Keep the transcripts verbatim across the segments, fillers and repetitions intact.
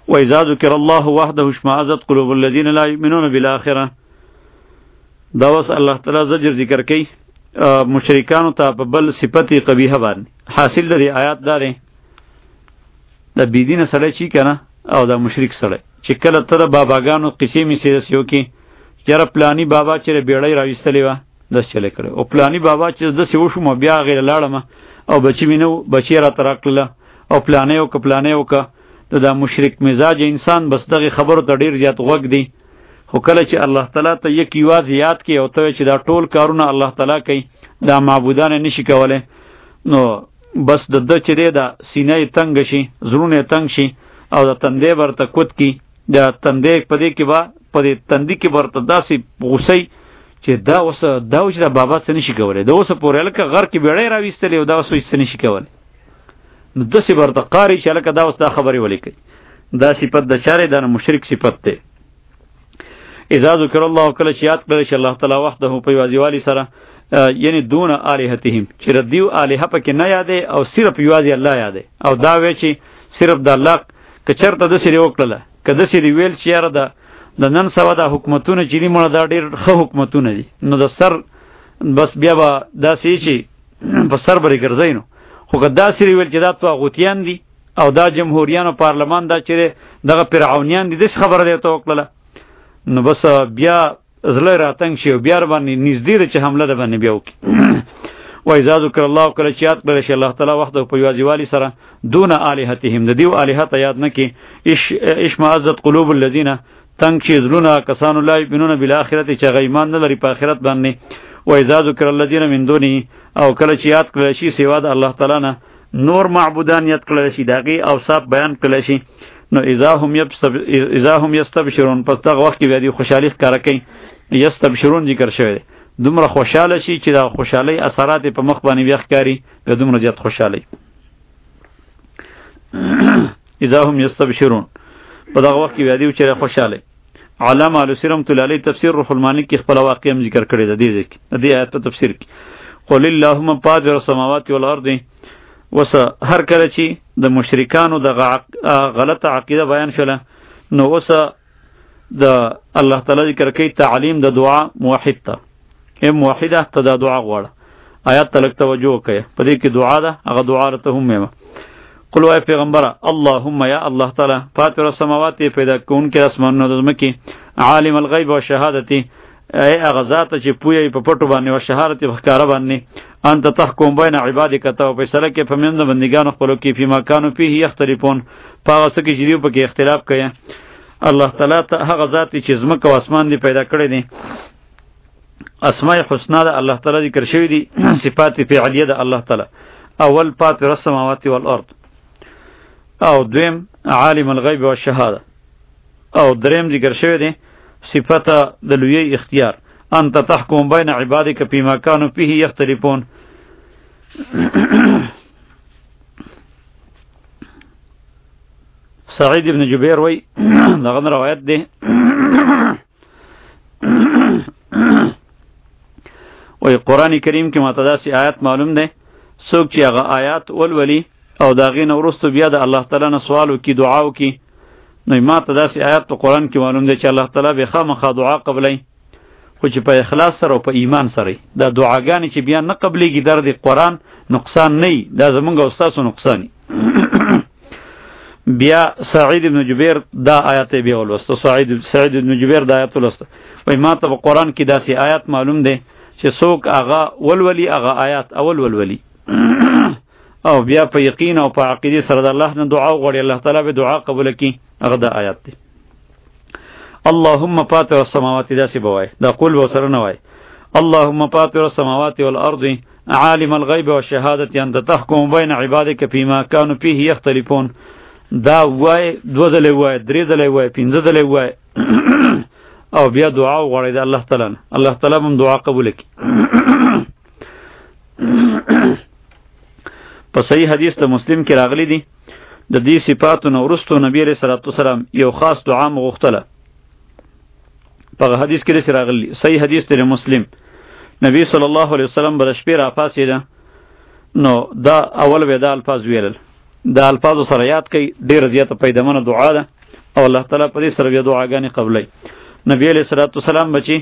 وإذا ذكر الله وحده اشمئزت قلوب الذين لا يؤمنون بالآخرة. دا وس الله تعالی زجر ذکر کوي مشرکانو ته په بل صفت قبیحه باندې. حاصل د آیات دارې د بيدینه سره چی کنه او د مشرک سره چې کله تر باباګانو قصې می سیاسیو کې چېر پلانی بابا چې بیړۍ راوستلې و داس چلے کړو او پلانی بابا چې د سیو شو م بیا غیر لاړم او بچی مینو بچی را ترکله او پلانې او ک پلانې او ک د مشرک مزاج انسان بس دغه خبرو ته ډیر زیات وګ دی. خو کله چې الله تعالی ته یک یواز یاد کی او ته چې دا ټول کارونه الله تعالی کوي دا معبودان نشي کوله نو بس د د چې دا سینې تنگ شي زړونه تنگ شي او د تندې ورته کوت کی د تندې پدې کې با پدې تندې کې ورته داسې غوسې چې دا اوس دا چې دا بابا څه نشي کوله دا اوس پورې لکه غر کې بیړې راويستلې او دا اوس څه نشي کوله نو د سی ورته قاری چې لکه دا اوس دا خبرې ولیکي دا صفت د چاره د مشرک صفت ده. اذا ذکر الله کله چې یاد کړل چې الله تعالی وحده په یوازیوالي سره یعنی دون الہتهم چې ردیو الہ پکې نه یادې او صرف یوازې الله یادې او دا وی چې صرف د الله کچرته د سری وکړه کده سری ویل چې یاره د د نن سوا د حکومتونو چې دی مړه دا ډیر ښه حکومتونه دي نو د سر بس بیا به دا سی چې په سر بری ګرځینو خو که دا سری ویل چې دا طاغوتیان دي او دا جمهوریان او پارلمان دا چې دغه فرعونیان دي د خبره دی ته وکړه نو بس بیا زله راتنګ شي بیا باندې نږدې چې حمله ده باندې بیا وکي. و اذا ذکر الله کله چې یاد کړل شي الله تعالی وحده په یوازیوالي سره دون الہتهم د دیو الہت یاد نه کی اش اشمئزت قلوب الذين تنگ شي زلونه کسانو لا یؤمنون بالآخرة چې غیمان نه لري په آخرت باندې. و اذا ذکر الذين من دونه او کله چې یاد کړل شي سوا د الله تعالی نه نور معبودان یاد کړل شي داغي اوصاف بیان کړل شي نو اذا هم یبسب اذا هم یستبشرون پس دغه وخت کې بیا خوشحالي ښکارا کوي یستبشرون ذکر شوی دومره خوشاله شي چې دا خوشحالي اثرات په مخ باندې بیا ښکاری به دومره زیات خوشحالي. اذا هم یستبشرون په دغه وخت کې بیا دی چې خوشحالي. علامه السرم تلالی تفسیر روح المانی کې خپل واقع هم ذکر کړی د دې ځکه د دې آیت په تفسیر کې قل اللهم فاطر السماوات والارض وس هر کله چې د مشرکانو د غلطه عقیده بیان شوله نو وس د الله تعالی ذکر کوي تعلیم د دعا موحد ته ام موحده ته د دعا غواړه آیات تلک توجه کوي په دې کې دعا ده هغه دعا رته هم مې قل وای پیغمبره اللهم یا الله تعالی فاطر السماوات پیدا کون کې اسمانونو د زمکه عالم الغیب و شهادتی ای هغه ذات چې پوی په پټو باندې او شهادت په ښکارا باندې انت تحکم بین عبادک ته په فیصله کې په منځ بندګانو خپلو کې په مکانو فيه یختلفون پاغه څه کې چې په کې اختلاف کوي الله تعالی ته هغه ذات چې زمکه او اسمان دی پیدا کړی دي اسماء الحسنا د الله تعالی ذکر شوی دي صفات فعلیه د الله تعالی اول فاطر السماوات والارض او دویم عالم الغیب والشهاده او دریم ذکر شوی دي صفت د لوی اختیار انت تحکم بین عبادک فيما كانوا فيه يختلفون. سعید ابن جبیر وی دغه روایت دی وی قرآن کریم کې ماته داسې آیات معلوم دی څوک چې هغه آیات ولولي او د هغې نه وروسته بیا د الله تعالی نه سوال وکړي دعا وکړي نو ما ته داسې آیات په قرآن کې معلوم دی چې الله تعالی به خامخا دعا قبلوي خو چې په اخلاص سره او په ایمان سره دا دعاګانې چې بیا نه قبلېږي در د قرآن نقصان نه وي دا زمونږ او ستاسو نقصان بیا سعید ابن جبیر دا آیات بیا ولوسته سعید سعید ابن جبیر دا آیات ولوسته وای ما ته په قرآن کې داسې آیات معلوم دی چې څوک هغه ولولي هغه آیات اول ولولي او بیا په یقین او په عقیده سره د الله نه دعا وغواړي الله تعالی به دعا قبول کړي هغه د آیات دی. اللهم فاطر السماوات داسې بوای دا قول به سره نه وای اللهم فاطر السماوات والارض عالم الغیب والشهاده انت تحكم بین عبادك فيما كانوا فيه يختلفون دا وای دو ځله وای درې ځله وای پنځه ځله وای او بیا دعا وغواړي د الله تعالی نه الله تعالی هم دعا قبول کړي. په صحیح حدیث ته مسلم کې راغلی دی د دې صفاتونو وروسته نبی علیہ الصلوۃ والسلام یو خاص دعا مغوښتله په حدیث کې لري راغلی صحیح حدیث ته مسلم نبی صلی الله علیه وسلم بل شپې را پاسېده نو دا اول ودا الفاظ ویل دا الفاظ سره یاد کړئ ډیر زیاته پیدمنه دعا ده او الله تعالی په دې سره بیا دعاګانې قبلای. نبی علیہ الصلوۃ والسلام بچی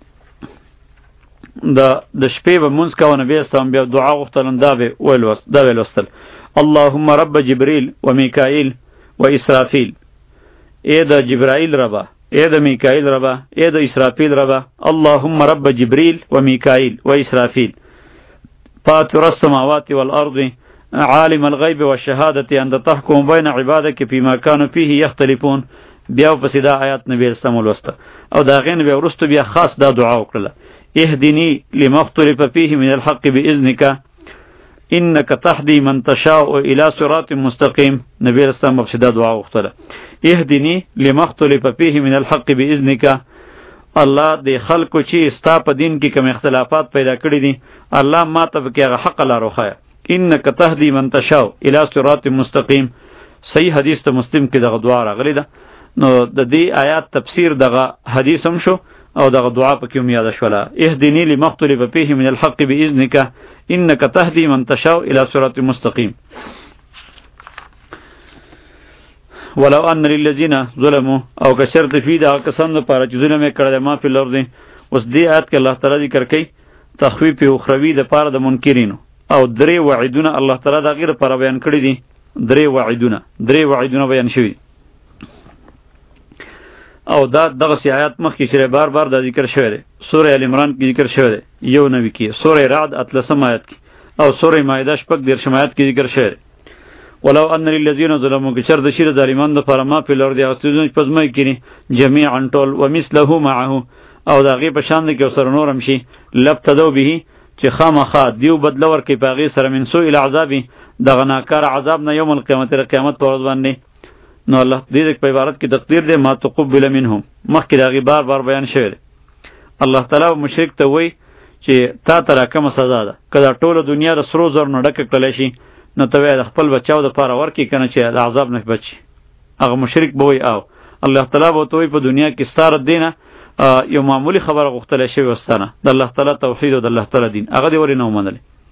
د د شپې به مونږ کاوه، نبی اسلام بیا دعا غوښتل دا به ویل وس دا ویل وستل اللهم رب جبريل وميكائيل وإسرافيل، اے د جبرائیل ربا، اے د میکائیل ربا، اے د اسرافیل ربا. اللهم رب جبريل وميكائيل وإسرافيل فاطر السماوات والأرض عالم الغیب والشهادة انت تحكم بین عبادك فيما كانوا فيه يختلفون. بیا پس دا آیات نبی اسلام الوسطه او دا غین بیا ورستو بیا خاص دا دعا وکړه اهدنی لما اختلف فيه من الحق بإذنك انك تهدي من تشاء الى صراط مستقيم. نبی اسلام په دا دعا وکړه اهدنی لما اختلف فيه من الحق بإذنك. الله دې خلکو چې ستا په دین کې کوم اختلافات پیدا کړی دي الله ما ته کې هغه حق لاره وښایه. انك تهدي من تشاء الى صراط مستقيم. صحیح حدیث ته مسلم کې دغه دعا راغلی ده. نو د دې آیات تفسیر دغه حدیث هم شو او دغه دعا پکې هم یاد شوله اهدنی لما اختلف فيه من الحق بإذنك انك تهدي من تشاء الى صراط مستقيم. ولو ان للذین ظلموا او کشرت فی دا کسان لپاره چې ظلم یې کړی ما فی الارض. اوس دې آیات کې الله تعالی ذکر کوي تخویف اخروی د پاره د منکرینو او درې وعیدونه الله تعالی دا غیر پر بیان کړی دي. درې وعیدونه درې وعیدونه بیان شوي او دا دغه سی آیات مخکې چې بار بار دا ذکر شوی دی. سوره ال عمران کې ذکر شوی دی یو نوی کې، سوره رعد اتلسم آیات کې او سوره مائده شپږ دېرشم آیات کې ذکر شوی دی. ولو ان للذین ظلموا که چر د شیر ظالمان د پر ما په لور دی او ستون پزمای کړي جميعا ټول ومثله معه او دا غي په شان کې سره نورم شي لبتدو به چې خامخا دیو بدل ور کې پاغي سره من سوء العذاب دغه ناکار عذاب نه یوم القیامت را قیامت پر ورځ باندې. نو الله دې په عبارت کې تقدیر دې ما تقبل منهم مخکې دا غي بار بار بیان شوی. الله تعالی مشرک ته وای چې تا ترا کوم سزا ده کله ټوله دنیا د سرو زر نه ډک کړل شي نو ته د خپل بچاو د پاره ورکی کنه چې د عذاب نه بچي. هغه مشرک به وای او الله تعالی به توي په دنیا کې ستاره دینه یو معمولی خبره غوښتل شي وستانه د الله تعالی توحید او د الله تعالی دین هغه دی ورې نه ومنل.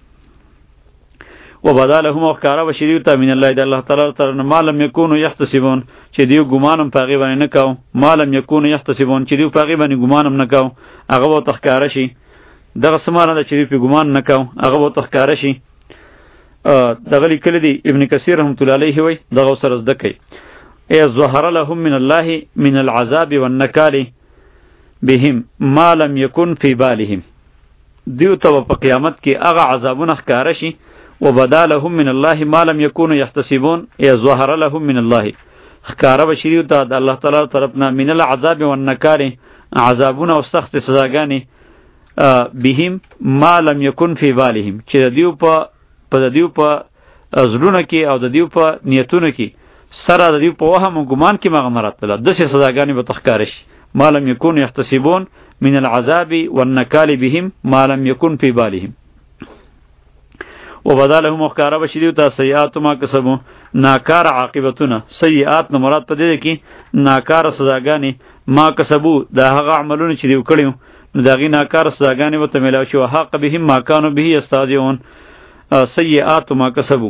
وبدالهم وقارا بشریو تا من الله د الله تعالی تر مالم یکونو یحتسبون چې دیو ګمانم پاغي باندې نه کاو مالم یکونو یحتسبون چې دیو پاغي باندې ګمانم نه کاو هغه وو تخکار شي دغه سمانه د چې په ګمان نه کاو هغه وو تخکار شي. دغه لیکل دی ابن کثیر رحمت الله علیه وی دغه سره زده کوي ای ظهر لهم من الله من العذاب والنکال بهم ما لم يكن في بالهم. دیو ته په قیامت کې هغه عذابونه ښکار شي وبدا لهم من الله ما لم يكونوا يحتسبون. ای ظهر لهم من الله ښکار بشریو ته د الله تعالی طرفنا من العذاب والنکال عذابونه او سخت سزاګانی بهم ما لم يكن في بالهم چې دیو په په د دیو په زړونو کې او د دیو په نیتونو کې سره د دیو په وهم او ګمان کې مغمرات له دسه سزاګانی به تخکار شي ما لم يكون يحتسبون من العذاب والنكال بهم ما لم يكن في بالهم. وبدالهم مخکاره بشریو ته سیئات ما کسبو ناکار عاقبتونه. سیئات نه مراد پدې کې ناکار سزاګانی ما کسبو دا هغه عملونه چې دیو کړیو نو دا غي ناکار سزاګانی به تملا شو حق بهم ما كانوا به استاذون سیئات ما کسبو.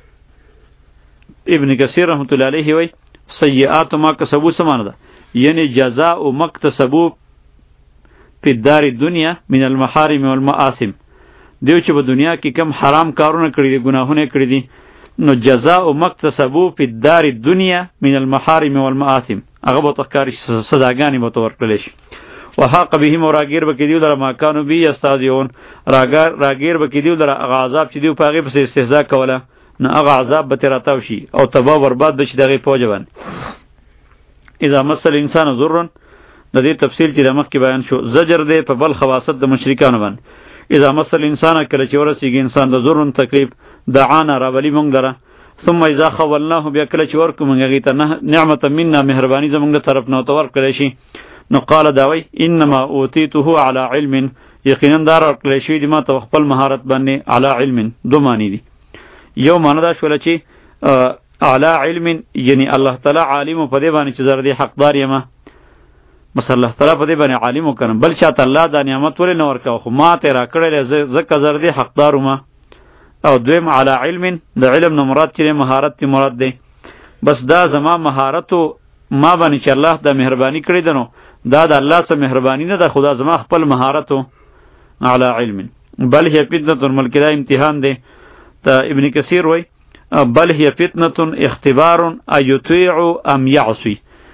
ابن کثیر رحمت الله علیه وی سیئات ما کسبو سمانه ده یعنی جزاء مکتسبو فی الدار الدنیا من المحارم والمآثم. دیو چې په دنیا کې کم حرام کارونه کړی دي ګناهونه کړی دي نو جزاء مکتسبو فی الدار الدنیا من المحارم والمآثم هغه به تخکاری سزاګانی به تور کړل شي. وحاق بهم راگیر بکیدیو در ماکانو بی استادیون راگیر راگیر بکیدیو در اغا عذاب چی دیو پاگی پس استهزاء کولا نه اغا عذاب بتراتاو شی او تبا برباد بچی داغی پوجبان. اذا مسل انسان ضرن د دې تفصیل چې د مخ کې بیان شو زجر دی په بل خواصت د مشرکانو باندې. اذا مسل انسان کله چې ورسیږي انسان د ضرن تکلیف دعانا راولی مونږ دره ثم اذا خولناه بیا کله چې ورکو مونږ غیته نعمت منا مهربانی زمونږ له طرف نه تور کړی شي نو قال داوی انما اوتیته علی علم یقینا دار کړی شوی دی ما ته خپل مهارت باندې علی علم دو معنی دي. یو معنی دا شول چې علی علم یعنی الله تعالی عالم په دې باندې چې زر دی حقدار یم مثلا الله تعالی په دې باندې عالم وکړم بل چاته الله دا نعمت ولې نه ورکاو خو ما ته را کړل زکه زر دی حقدار ما. او دویم علی علم د علم نه مراد چې مهارت تی مراد دی بس دا زما مهارت ما باندې چې الله دا مهرباني کړې ده نو دا د الله څخه مهرباني نه ده، خدا زما خپل مهارت علی علم. بل هي فتنه ملک دا امتحان دی. ته ابن کثیر وای بل هي فتنه اختبار ایطیع ام یعصی.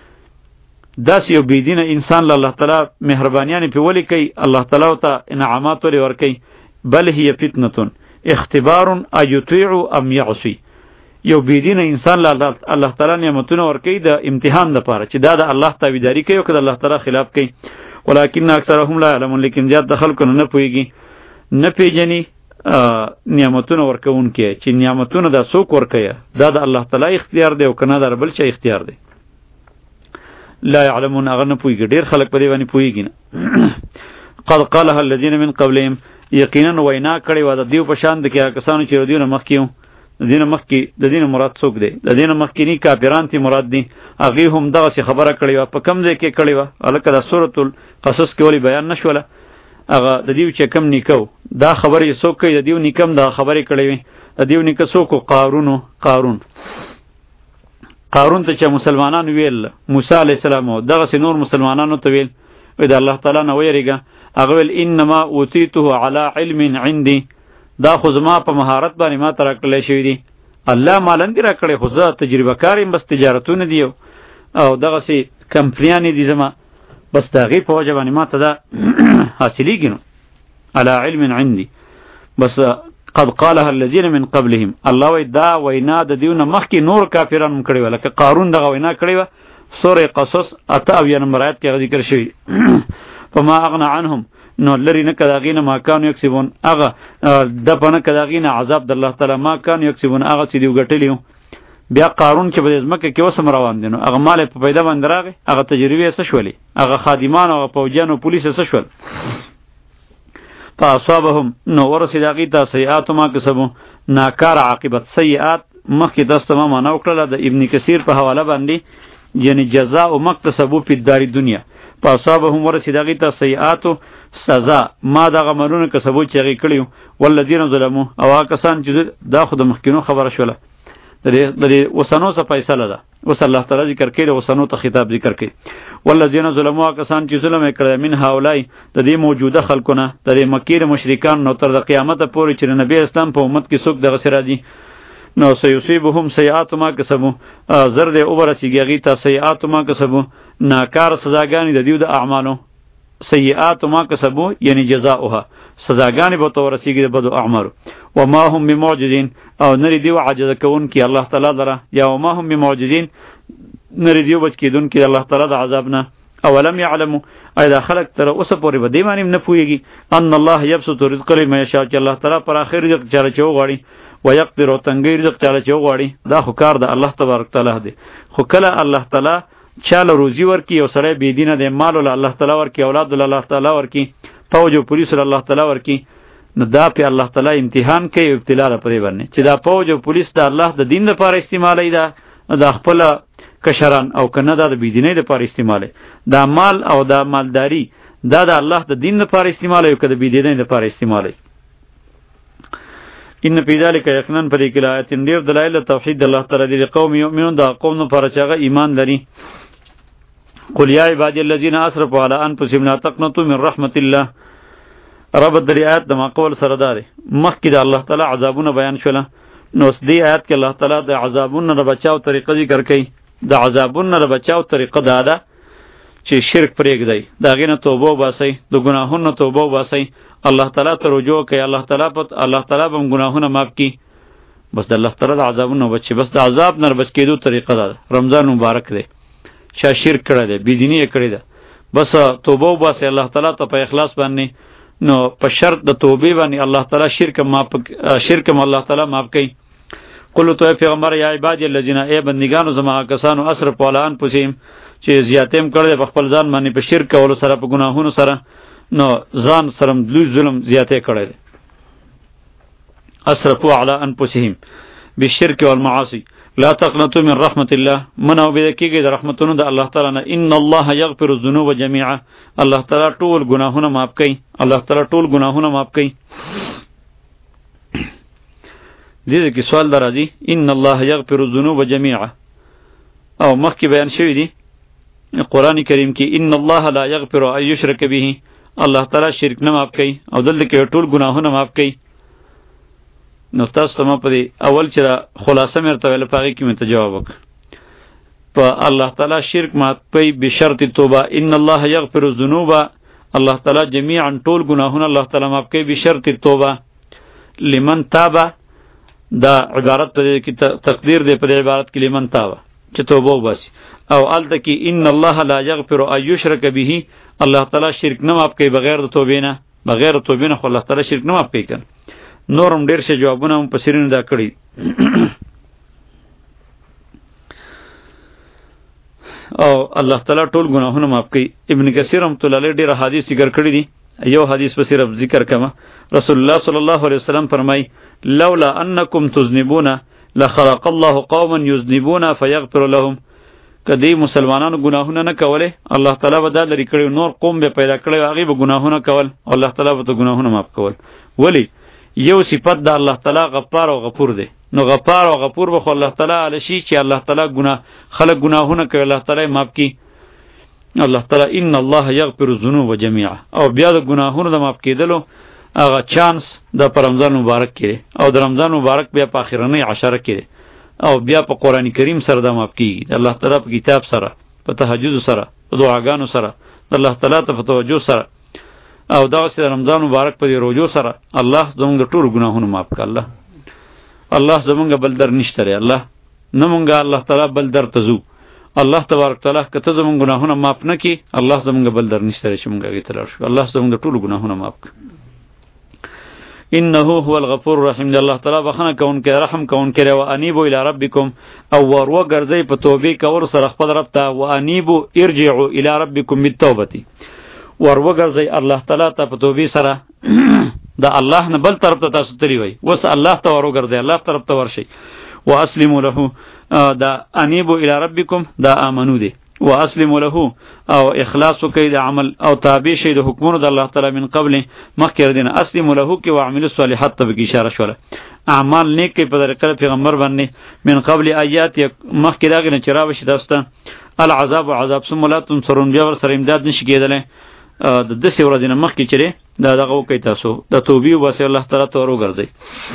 داس یو بيدینه انسان له الله تعالی مهربانیان په ولی کوي، الله تعالی ته انعامات ور ور کوي. بل هي فتنه اختبار ایطیع ام یعصی. یو بيدینه انسان له الله تعالی نعمتونه ور کوي د امتحان لپاره چې دا د الله تابعداري کوي او که د الله تعالی خلاف کوي. ولکن اکثرهم لا علمون، لیکن زیات د خلکو نه پوهیږي، نه پیژني نعمتونه ورکون کې چې نعمتونه دا څوک ورکوي، دا د الله تعالی اختیار دی او کنه د بل چا اختیار دی. لا يعلمون، هغه نه پوهیږي. ډیر خلک په دې باندې پوهیږي نه. قد قالها الذين من قبلهم، یقینا وینا کړي و د دیو په شان د کې کسانو چې دیونه مخکیو. د دینه مخکی د دینه مراد څوک دی؟ د دینه مخکینی کافران تی مراد دي. هغه هم دغه څه خبره کړي و، په کم ځای کې کړي و. الکه د سورۃ القصص کې ولی بیان نشوله. هغه د دیو چې کم نیکو دا خبرې څوک کوي؟ د دیو نیکم دا خبرې کړي وي. د دیو نیک څوک؟ قارون. قارون قارون ته چې مسلمانانو ویل موسی علی السلام او دغه څه نور مسلمانانو ته ویل وي د الله تعالی نه ویریږه. هغه ویل انما اوتیته علی علم عندي، دا خو زما په مهارت باندې ما تر کړلې شوی دی. الله مالندې را کړې، خو زه تجربه کاریم، بس تجارتونه دی او دغه سي کمپنیانې دي زما، بس دا غي په وجه باندې ما ته دا حاصلېږي نو على علم عندي. بس قد قالها الذين من قبلهم، الله وی دا وینا د دیونه مخکې نور کافرانو کړی و، لکه قارون دغه وینا کړی و. سورې قصص اته اویا نمبر آیت کې ذکر شوی. فما اغنى عنهم، نو لری نه کداغینه ما کانو یکسبون، هغه د پنه کداغینه عذاب د الله تعالی ما کانو یکسبون، هغه چې دیو ګټلیو. بیا قارون چې په ځمکه کې وسم روان دي نو هغه مال په پیدا باندې راغی، هغه تجربه څه شولې، هغه خادمان او فوجان او پولیس څه شول. فاصابهم، نو ورسید هغه ته سیئات ما کسبو، ناکار عاقبت. سیئات مخکې داسته ما معنا وکړه د ابن کثیر په حواله باندې، یعنی جزاء او مکتسبو په دار دنیا. فاصابهم ورسید هغه ته سیئات سزا ما د غمرونو کسبو چې هغه کړیو. والذین ظلموا، او هغه کسان چې دا خو د مخکینو خبره شوله د دې وسنو څخه فیصله ده. اوس الله تعالی ذکر کوي د وسنو ته خطاب ذکر کوي. والذین ظلموا، هغه کسان چې ظلم کړی، من هؤلاء د دې موجوده خلقونه، د مکې مشرکان نو تر د قیامت پورې چې نبی اسلام په امت کې څوک دغه سره دي نو سيصيبهم سیئات ما کسبوا، زر دې اوبرسیږي هغه ته سیئات ما کسبوا، ناکار سزاګانی د دیو د اعمالو. سیئات ما کسبوا یعنی جزاؤها، سزاګانی به تو ورسیږي د بدو اعمالو. وما هم بمعجزین، او نری دیو عاجز کون کی الله تعالی دره، یا وما هم بمعجزین نری دیو بچ کیدون کی الله تعالی د عذاب نه. اولم يعلموا، اذا خلق تر اوس پورې به دی باندې نه پويږي ان الله يبسط الرزق لمن يشاء، چې الله تعالی پر اخر رزق چاره چو غاړي، ويقدر تنګي رزق چاره چو غاړي. دا خو کار د الله تبارک تعالی دی. خو کله الله تعالی چاله روزي ورکی او سره بی دینه د مال ول الله تعالی ورکی، اولاد ول الله تعالی ورکی، فوج او پولیس ول الله تعالی ورکی، نو دا په الله تعالی امتحان کوي او ابتلا لپاره باندې چې دا فوج او پولیس د الله د دین لپاره استعمالي، دا د خپل کشران او کنه دا د بی دینه لپاره استعمالي، دا مال او دا مالداری دا د الله د دین لپاره استعمالي او کده بی دینه لپاره استعمالي. ان فی ذلک یقینا پر کلایت ډیر دلایل توحید الله تعالی دی قوم یؤمنون، دا قوم نه پر چاغه ایمان لري. قل یا عبادی الذین اسرفوا علی انفسهم لا تقنطوا من رحمت الله. رب د آیات د ماقول سره داري مخکې د الله تعالی عذابونه بیان شوله، نو اس دی آیات کې الله تعالی د عذابونو نه بچاو طریقه ذکر کړي. د عذابونو نه بچاو طریقه دا ده چې شرک پرېږدئ، د هغې نه توبه وباسئ، د ګناهونو نه توبه وباسئ، الله تعالی ته رجوع کوي، الله تعالی په الله تعالی به ګناهونه معاف کړي. بس د الله تعالی د عذابونو بچي، بس د عذاب نه بچ کېدو طریقه ده. رمضان مبارک دی، چا شرک کړی دی، بېدیني یې کړې ده، بس توبه وباسئ الله تعالی ته په اخلاص باندې، نو په شرط د توبې باندې الله تعالی شرک معاف شرک الله تعالی معاف کوي. قل تو پیغمبر یا عبادی الذین، ای بندگانو زما کسانو اسرفوا علی انفسهم چې زیاتیم کړی په خپل ځان باندې په شرک کولو سره، په ګناهونو سره، نو ځان سره لوی ظلم زیاتې کړی دی. اسرفوا علی انفسهم بالشرك والمعاصي لا تقنطوا من رحمت الله، منو به کېږي د رحمتونو د الله تعالی نه. ان الله یغفر الذنوب جميعا، الله تعالی ټول ګناهونه معاف کوي، الله تعالی ټول ګناهونه معاف کوي. دې کې سوال درازي ان الله یغفر الذنوب جميعا، او مخکې بیان شوی دی قرآن کریم کې ان الله لا یغفر ان یشرک به، الله تعالی شرک نه معاف کوي، او دلته کې ټول ګناهونه معاف کوي. نو تاسو ته ما په دې اول چې خلاصه مې ورته ویله په هغې کې مې ته جواب وکړه. په الله تعالی شرک معاف کوي بشرط توبه، ان الله یغفر الذنوب، الله تعالی جميعا ټول ګناهونه الله تعالی معاف کوي بشرط توبه. لمن تابه دا عبارت په دې کې تقدیر دی، په دې عبارت کې لمن تابه چې توبه وباسي. او الته کې ان الله لا یغفر ان یشرک به، الله تعالی شرک نه معاف کوي بغیر د توبې نه، بغیر د توبې نه خو الله تعالی شرک نه معاف کوي. کنه نورم ډیر شه جوابونه هم پسرین دا کړی. او الله تعالی ټول ګناهونه معاف کوي. ابن کثیر رحمۃ اللہ علیہ ډیر حدیث ذکر کړی دي، یو حدیث په صرف ذکر کما. رسول الله صلی الله علیه وسلم فرمای لولا انکم تذنبون لخلق الله قوما یذنبون فیغفر لهم. کدی مسلمانانو ګناهونه نه کوله الله تعالی به دا لري کړی، نور قوم به پیدا کړی هغه به ګناهونه کول، الله تعالی به ته ګناهونه معاف کول. ولی یو صفت د الله تعالی غفار او غفور دی. نو غفار او غفور به الله تعالی علی شي چې الله تعالی ګناه خلق ګناهونه کوي الله تعالی معاف کی. الله تعالی ان الله یغفر الذنوب جميعا، او بیا د ګناهونو د معاف کېدلو هغه چانس د رمضان مبارک کړي، او د رمضان مبارک بیا په اخرنۍ عشره کړي، او بیا په قران کریم سره د معاف کیږي، الله تعالی په کتاب سره، په تهجد سره، په دعاګانو سره، الله تعالی ته په توجه سره، او دا چې رمضان مبارک په روزو سره الله زموږ د ټول ګناهونو معاف کړي. الله الله زمونږ بل در نشته ری، الله نه مونږه الله تعالی بل در ته ځو. الله تبارک تعالی کته زمونږ ګناهونه معاف نه کی، الله زمونږ بل در نشته ری چې مونږه هغې ته لاړ شو. الله زمونږ د ټولو ګناهونه معاف کړي. انه هو الغفور الرحیم، د الله تعالی بخښنه کوونکی رحم کوونکی دی. وانیبوا الی ربکم، او ور وګرځئ په توبې کولو سره خپل رب ته. وانیبوا ارجعوا الی ربکم بالتوبه، ور وګرځئ الله تعالی ته په توبې سره. دا الله نه بل طرف ته تاسو تللی وای، وس الله ته ور وګرځئ، الله طرف ته ورشئ. واسلموا له، دا انیبوا الی ربکم دا امنو دی. واسلموا له، او اخلاص وکړئ د عمل او تابع شئ د حکمونو د الله تعالی من قبل مخکې دینه. اسلموا له کې واعملوا الصالحات ته به اشاره شوله، اعمال نیک کې په طریقه پیغمبر باندې من قبل آیات مخکې داغه نه چرابه شي داسته العذاب وعذاب ثم لا تنصرون، بیا ور سره امداد نشي کېدلی. د دسې ورځې نه مخکې چیرې دا دغه وکړئ، تاسو د توبې وباسئ، الله تعالی ته ور وګرځئ.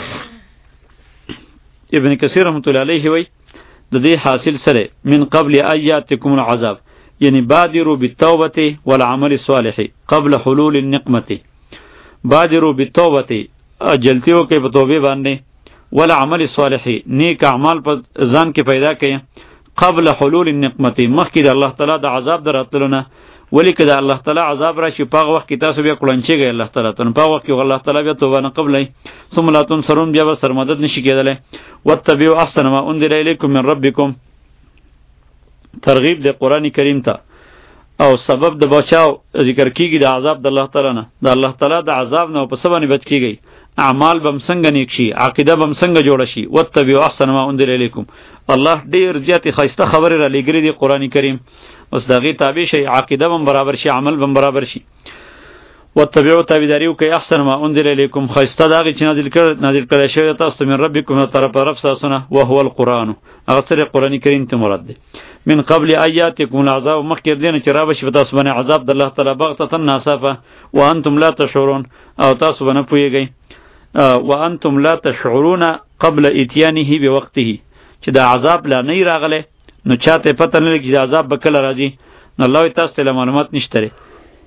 ابن کثیر رحمۃ اللہ علیہ وی د دې حاصل سره من قبل ایاتکم العذاب، یعنی بادروا بالتوبه والعمل الصالح قبل حلول النقمه. بادروا بالتوبه، جلتیو کې په توبې باندې، والعمل الصالح نیک اعمال په ځان کې پیدا کړئ قبل حلول النقمه، مخکې د الله تعالی د عذاب دراتلو نه. ولی که د الله تعالی عذاب راشي په هغه وخت کې تاسو بیا کړنچېږئ الله تعالی ته، په هغه وخت کې الله تعالی بیا توبه نه قبلوي. ثم لا تنصرون، بیا به سر مدد نشي کېدلی. واتبعوا احسن ما انزل الیکم من ربکم، ترغیب د قرآن کریم ته او سبب د بچاو ذکر کیږي د عذاب د الله تعالی نه. د الله تعالی د عذاب نه په څه باندې بچ کیږئ؟ اعمال بم څنګه نیک شي، عقیده بم څنګه جوړه شي. واتبعوا احسن ما انزل الیکم، الله ډیر زیاتې ښایسته خبرې را لېږلي دي قرآن کریم، اوس د هغې تابع شئ، عقیده بم برابر شي، عمل بم برابر شي. واتبعوا تابعداري وکئ احسن ما انزل الیکم، ښایسته د هغې چې نازل کړ نازل کړی شوی تاسو ته من ربکم د طرفه رب ستاسو نه. وهو القرآن، هغه سره قرآن کریم ته مراد دی. من قبل ایاتکم العذاب، مخکې دې نه چې رابشي په تاسو باندې عذاب د الله تعالی بغتة ناڅاپه. وانتم لا تشعرون، او تاسو به نه پوهېږئ. وانتم لا تشعرون قبل اتیانه بوقته، چې دا عذاب لا نه راغلی نو چاته پته نه لګي چې عذاب به کله راځي. نو الله تاسو ته معلومات نشته لري.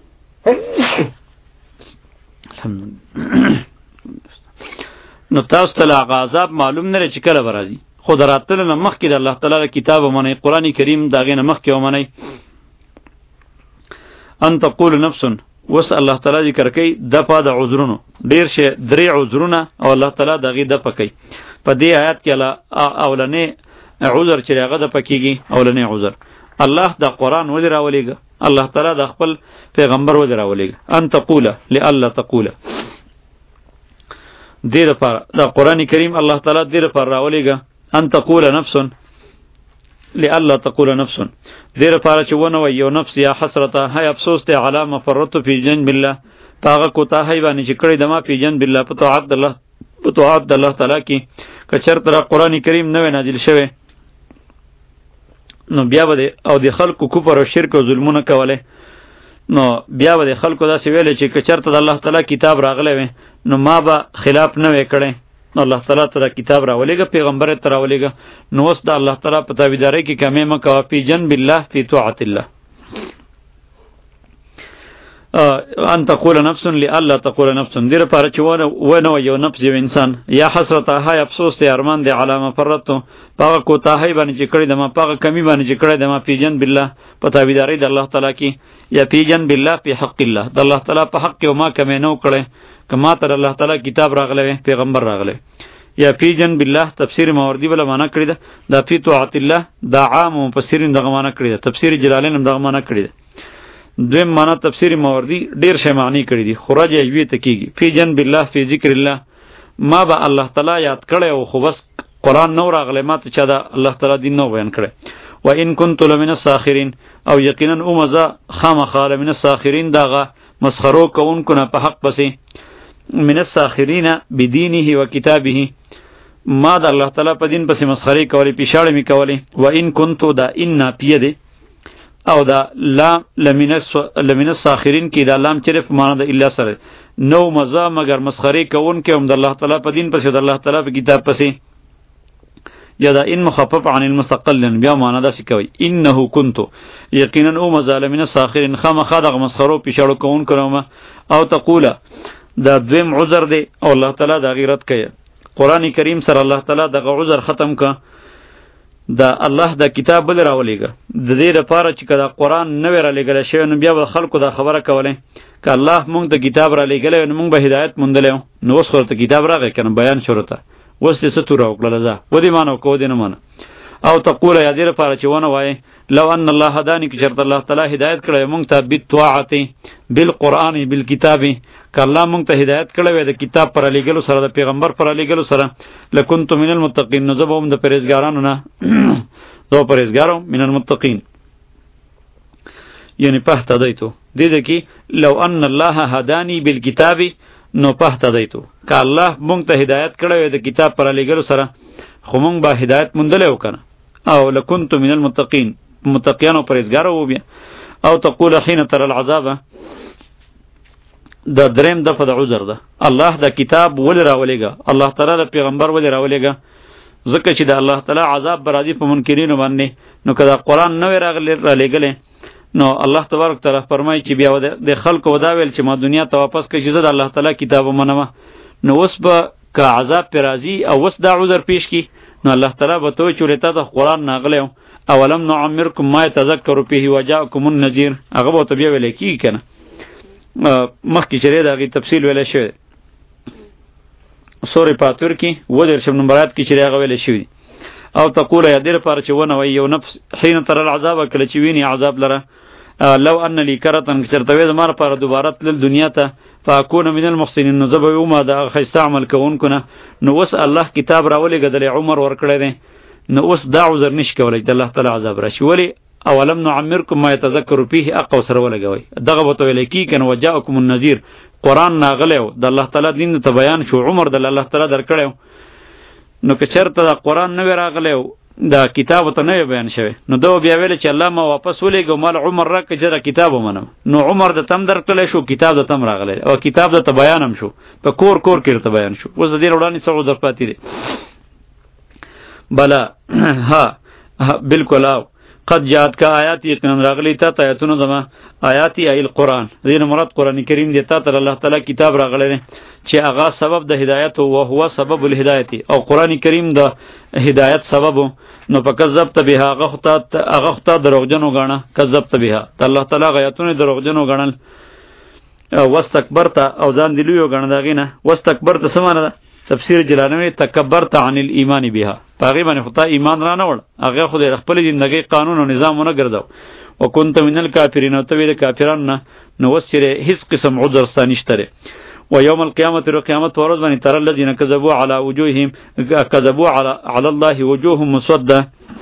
نو تاسو ته هغه عذاب معلوم نه لري چې کله به راځي، خو د راتلو نه مخکې د الله تعالی کتاب ومنئ، قرآن کریم د هغې نه مخکې ومنئ. ان تقول نفس، وس الله تعالی ذکر کوي دپه د عذرونو، ډېر شی درې عذرونه او الله تعالی د هغې دپه کوي. په دې آیات کې اولنې عذر چې هغه دپه کېږي، اولنې عذر الله د قرآن ولې راولېږه، الله تعالی د خپل پیغمبر ولې راولېږه. ان تقوله لئلا تقوله، دې لپاره د قرآن کریم الله تعالی دې لپاره راولېږه. ان تقول نفس لئلا تقول نفس، دې لپاره چې ونه وایي یو نفس یا حسرته، هی افسوس دی علی ما فرطت فی جنب الله، په هغه کوتاهۍ باندې چې کړې د ما فی جنب الله، په طاعت د الله په طاعت د الله تعالی کې. که چېرته قرآن کریم نه وی نازل شوی نو بیا به او د خلکو کفر او شرک او ظلمونه کوله، نو بیا به د خلکو داسې ویلې چې که چېرته د الله تعالی کتاب راغلی وی نو ما به خلاف نه وی کړی. نو الله تعالی ته دا کتاب راولېږه، پیغمبر ته راولېږه، نو اوس د الله تعالی په تابعدارۍ کې کمی مه کوه. فی جنب الله فی طاعت الله. ان تقول نفس لالا تقول نفس، دیر پاره چې ونه ونه یو نفس یو انسان یا حسرت های افسوس ته ارمان دی علامه فرتو پاغه کوتاهی باندې چې کړی د ما پاغه کمی باندې چې کړی د ما فی جنب الله په تابعدارۍ د الله تعالی کې، یا فی جنب الله فی حق الله، د الله تعالی په حق کې ما کمی نه کړی، کما تر الله تعالی کتاب راغلی پیغمبر راغلی. یا فی جنب الله تفسیر ماوردی بل معنا کړی ده، دا فی طاعت الله دا عام مفسرین دغه معنا کړی ده، تفسیر جلالین هم دغه معنا کړی ده. دویم معنا تفسیر ماوردی ډیر شی معنی کړی دي، خراج یوی ته کیږي. فی جنب الله فی ذکر الله، ما به الله تعالی یاد کړی او خو بس قرآن نو راغلی ما ته چا دا الله تعالی دین نو بیان کړی. و ان کنت لمن الساخرین، او یقینا او مزه خامخا لمن الساخرین داغه مسخرو کوونکو نه په حق پسې، من الساخرین بدینه و کتابه، ما د الله تعالی په دین پسې مسخري کولی، پیشاړې می کولی. و ان کنت دا ان پیده او دا لام لمن الساخرین کی دا لام چرف معنا د الا سره نو مزه مگر مسخري کوونکو هم د الله تعالی په دین پسې، د الله تعالی په کتاب پسې. یا دا ان مخفف عن المستقل بیا معنا دا شي کوي انه كنت یقینا او مظالمین ساخرین خامخا د مسخرو پیشاړو کون کړم. او تقول دا دویم عذر دی او الله تعالی دا غیرت کوي. قران کریم سره الله تعالی دغه عذر ختم کا، دا الله دا کتاب بل راولېګه د دې لپاره چې کدا قران نه ور لګل شي نو بیا به خلکو دا خبره کوله ک الله مونږ د کتاب را لګل نو مونږ به هدایت مونږ نو اوس خو ته کتاب راغی کنه بیان شروع ته وس دې ستوره وکړه ځه و دې مانو کو دې نه مان. او تقول یا دې لپاره چې ونه وای لو ان الله هدانی کی شرط الله تعالی هدایت کړی مونږ ته بالطاعت بالقران بالکتاب، ک الله مونږ ته هدایت کړی وای د کتاب پر لګلو سره د پیغمبر پر لګلو سره، لکنت من المتقین، نو زبوم د پرهیزګارانو نه دو پرهیزګارو من المتقین. یعنی پهته دیتو دې دې کی لو ان الله هدانی بالکتاب نو پهته دیتو ک الله مونږ ته هدایت کړی وای د کتاب پر لګلو سره خو مونږ به هدایت مونږ له وکنه، او لکنت من المتقین متقیانو پرهیزګارو و بیا. او تقول حين ترى العذاب، دا دریم دفعه د عذر ده. الله دا کتاب ول راولېګا، الله تعالی د پیغمبر ول راولېګا، ځکه چې د الله تعالی عذاب برادي په منکرینو باندې، نو کدا قران نو راغلی را لېګلې نو الله تبارک تعالی فرمایي چې بیا د خلکو ودا ویل چې ما دنیا ته واپس کړي چې د الله تعالی کتاب ومنم، نو اوس به که عذاب پر راځي او اوس دا عذر پیش کی نو الله تعالی به تو چورتا د قران ناغلې اولم نعمرکم ما تذکر فيه وجاءکم النذیر، هغه به بیا ویل کی کنه مخکې چره دغه تفصیل ویل شوی سورې فاتور کې و درشم نمبرات کې چره هغه ویل شوی. او تقول یا دیر پر چې ونه وی یو نفس حين تر العذاب کله چې ویني عذاب لره لو ان لی کرتن چرته زماره پر دوباره تل دنیا ته فاكون من المحسنین، نو زبې ومه د خیسته عمل کوونکو نه، نو وس الله کتاب راولې غدل عمر ور کړی دی، نو اوس دا عذر نش کولای د الله تعالی عذاب راشي. ولی اولم نعمرکم ما يتذکر فيه اقو سره ولګوي دغه بوته ویل کی کنه وجاءکم النذیر، قران ناغلو د الله تعالی دین ته بیان شو، عمر د الله تعالی درکړو، نو که چرته د قران نه راغلو دا کتاب ته نه بیان شوی نو دا بیا ویل چې الله ما واپس ولېګو مال عمر را کجره کتاب ومنم، نو عمر د تم درکړل شو کتاب د تم راغلی او کتاب د ته بیانم شو په کور کور کې ته بیان شو. اوس د دې وړاندې څو در پاتې دي بلا ها بالکل او قد جاءت کا آیات یقینا راغلی تا آیاتونه زما آیاتی ای القرآن، دین مراد قرآن کریم دی تا تر الله تعالی کتاب راغلی چې هغه سبب د هدایت او هو سبب الهدایت، او قرآن کریم د هدایت سبب، نو فکذبت بها غختا غختا دروغجنو غاڼه کذبت بها ته الله تعالی غیاتونه دروغجنو غاڼل، واستكبرت او ځان دیلو غاڼه داغینه واستكبرت سمانه ده تفسیر جلالوی تکبرت عن الايمان بها، پاغي باندې خدای ایمان را نه وړ، هغه خو د خپل ژوندۍ قانون او نظامونه ګرځاو، وکنت من الکافرین، او ته وی د کافرانو نه، نو وسره هیڅ قسم عذر ستانشتره. و یوم القیامت رو قیامت ورځ باندې تر الذین کذبوا علی وجوههم کذبوا علی علی الله وجوههم مسوده.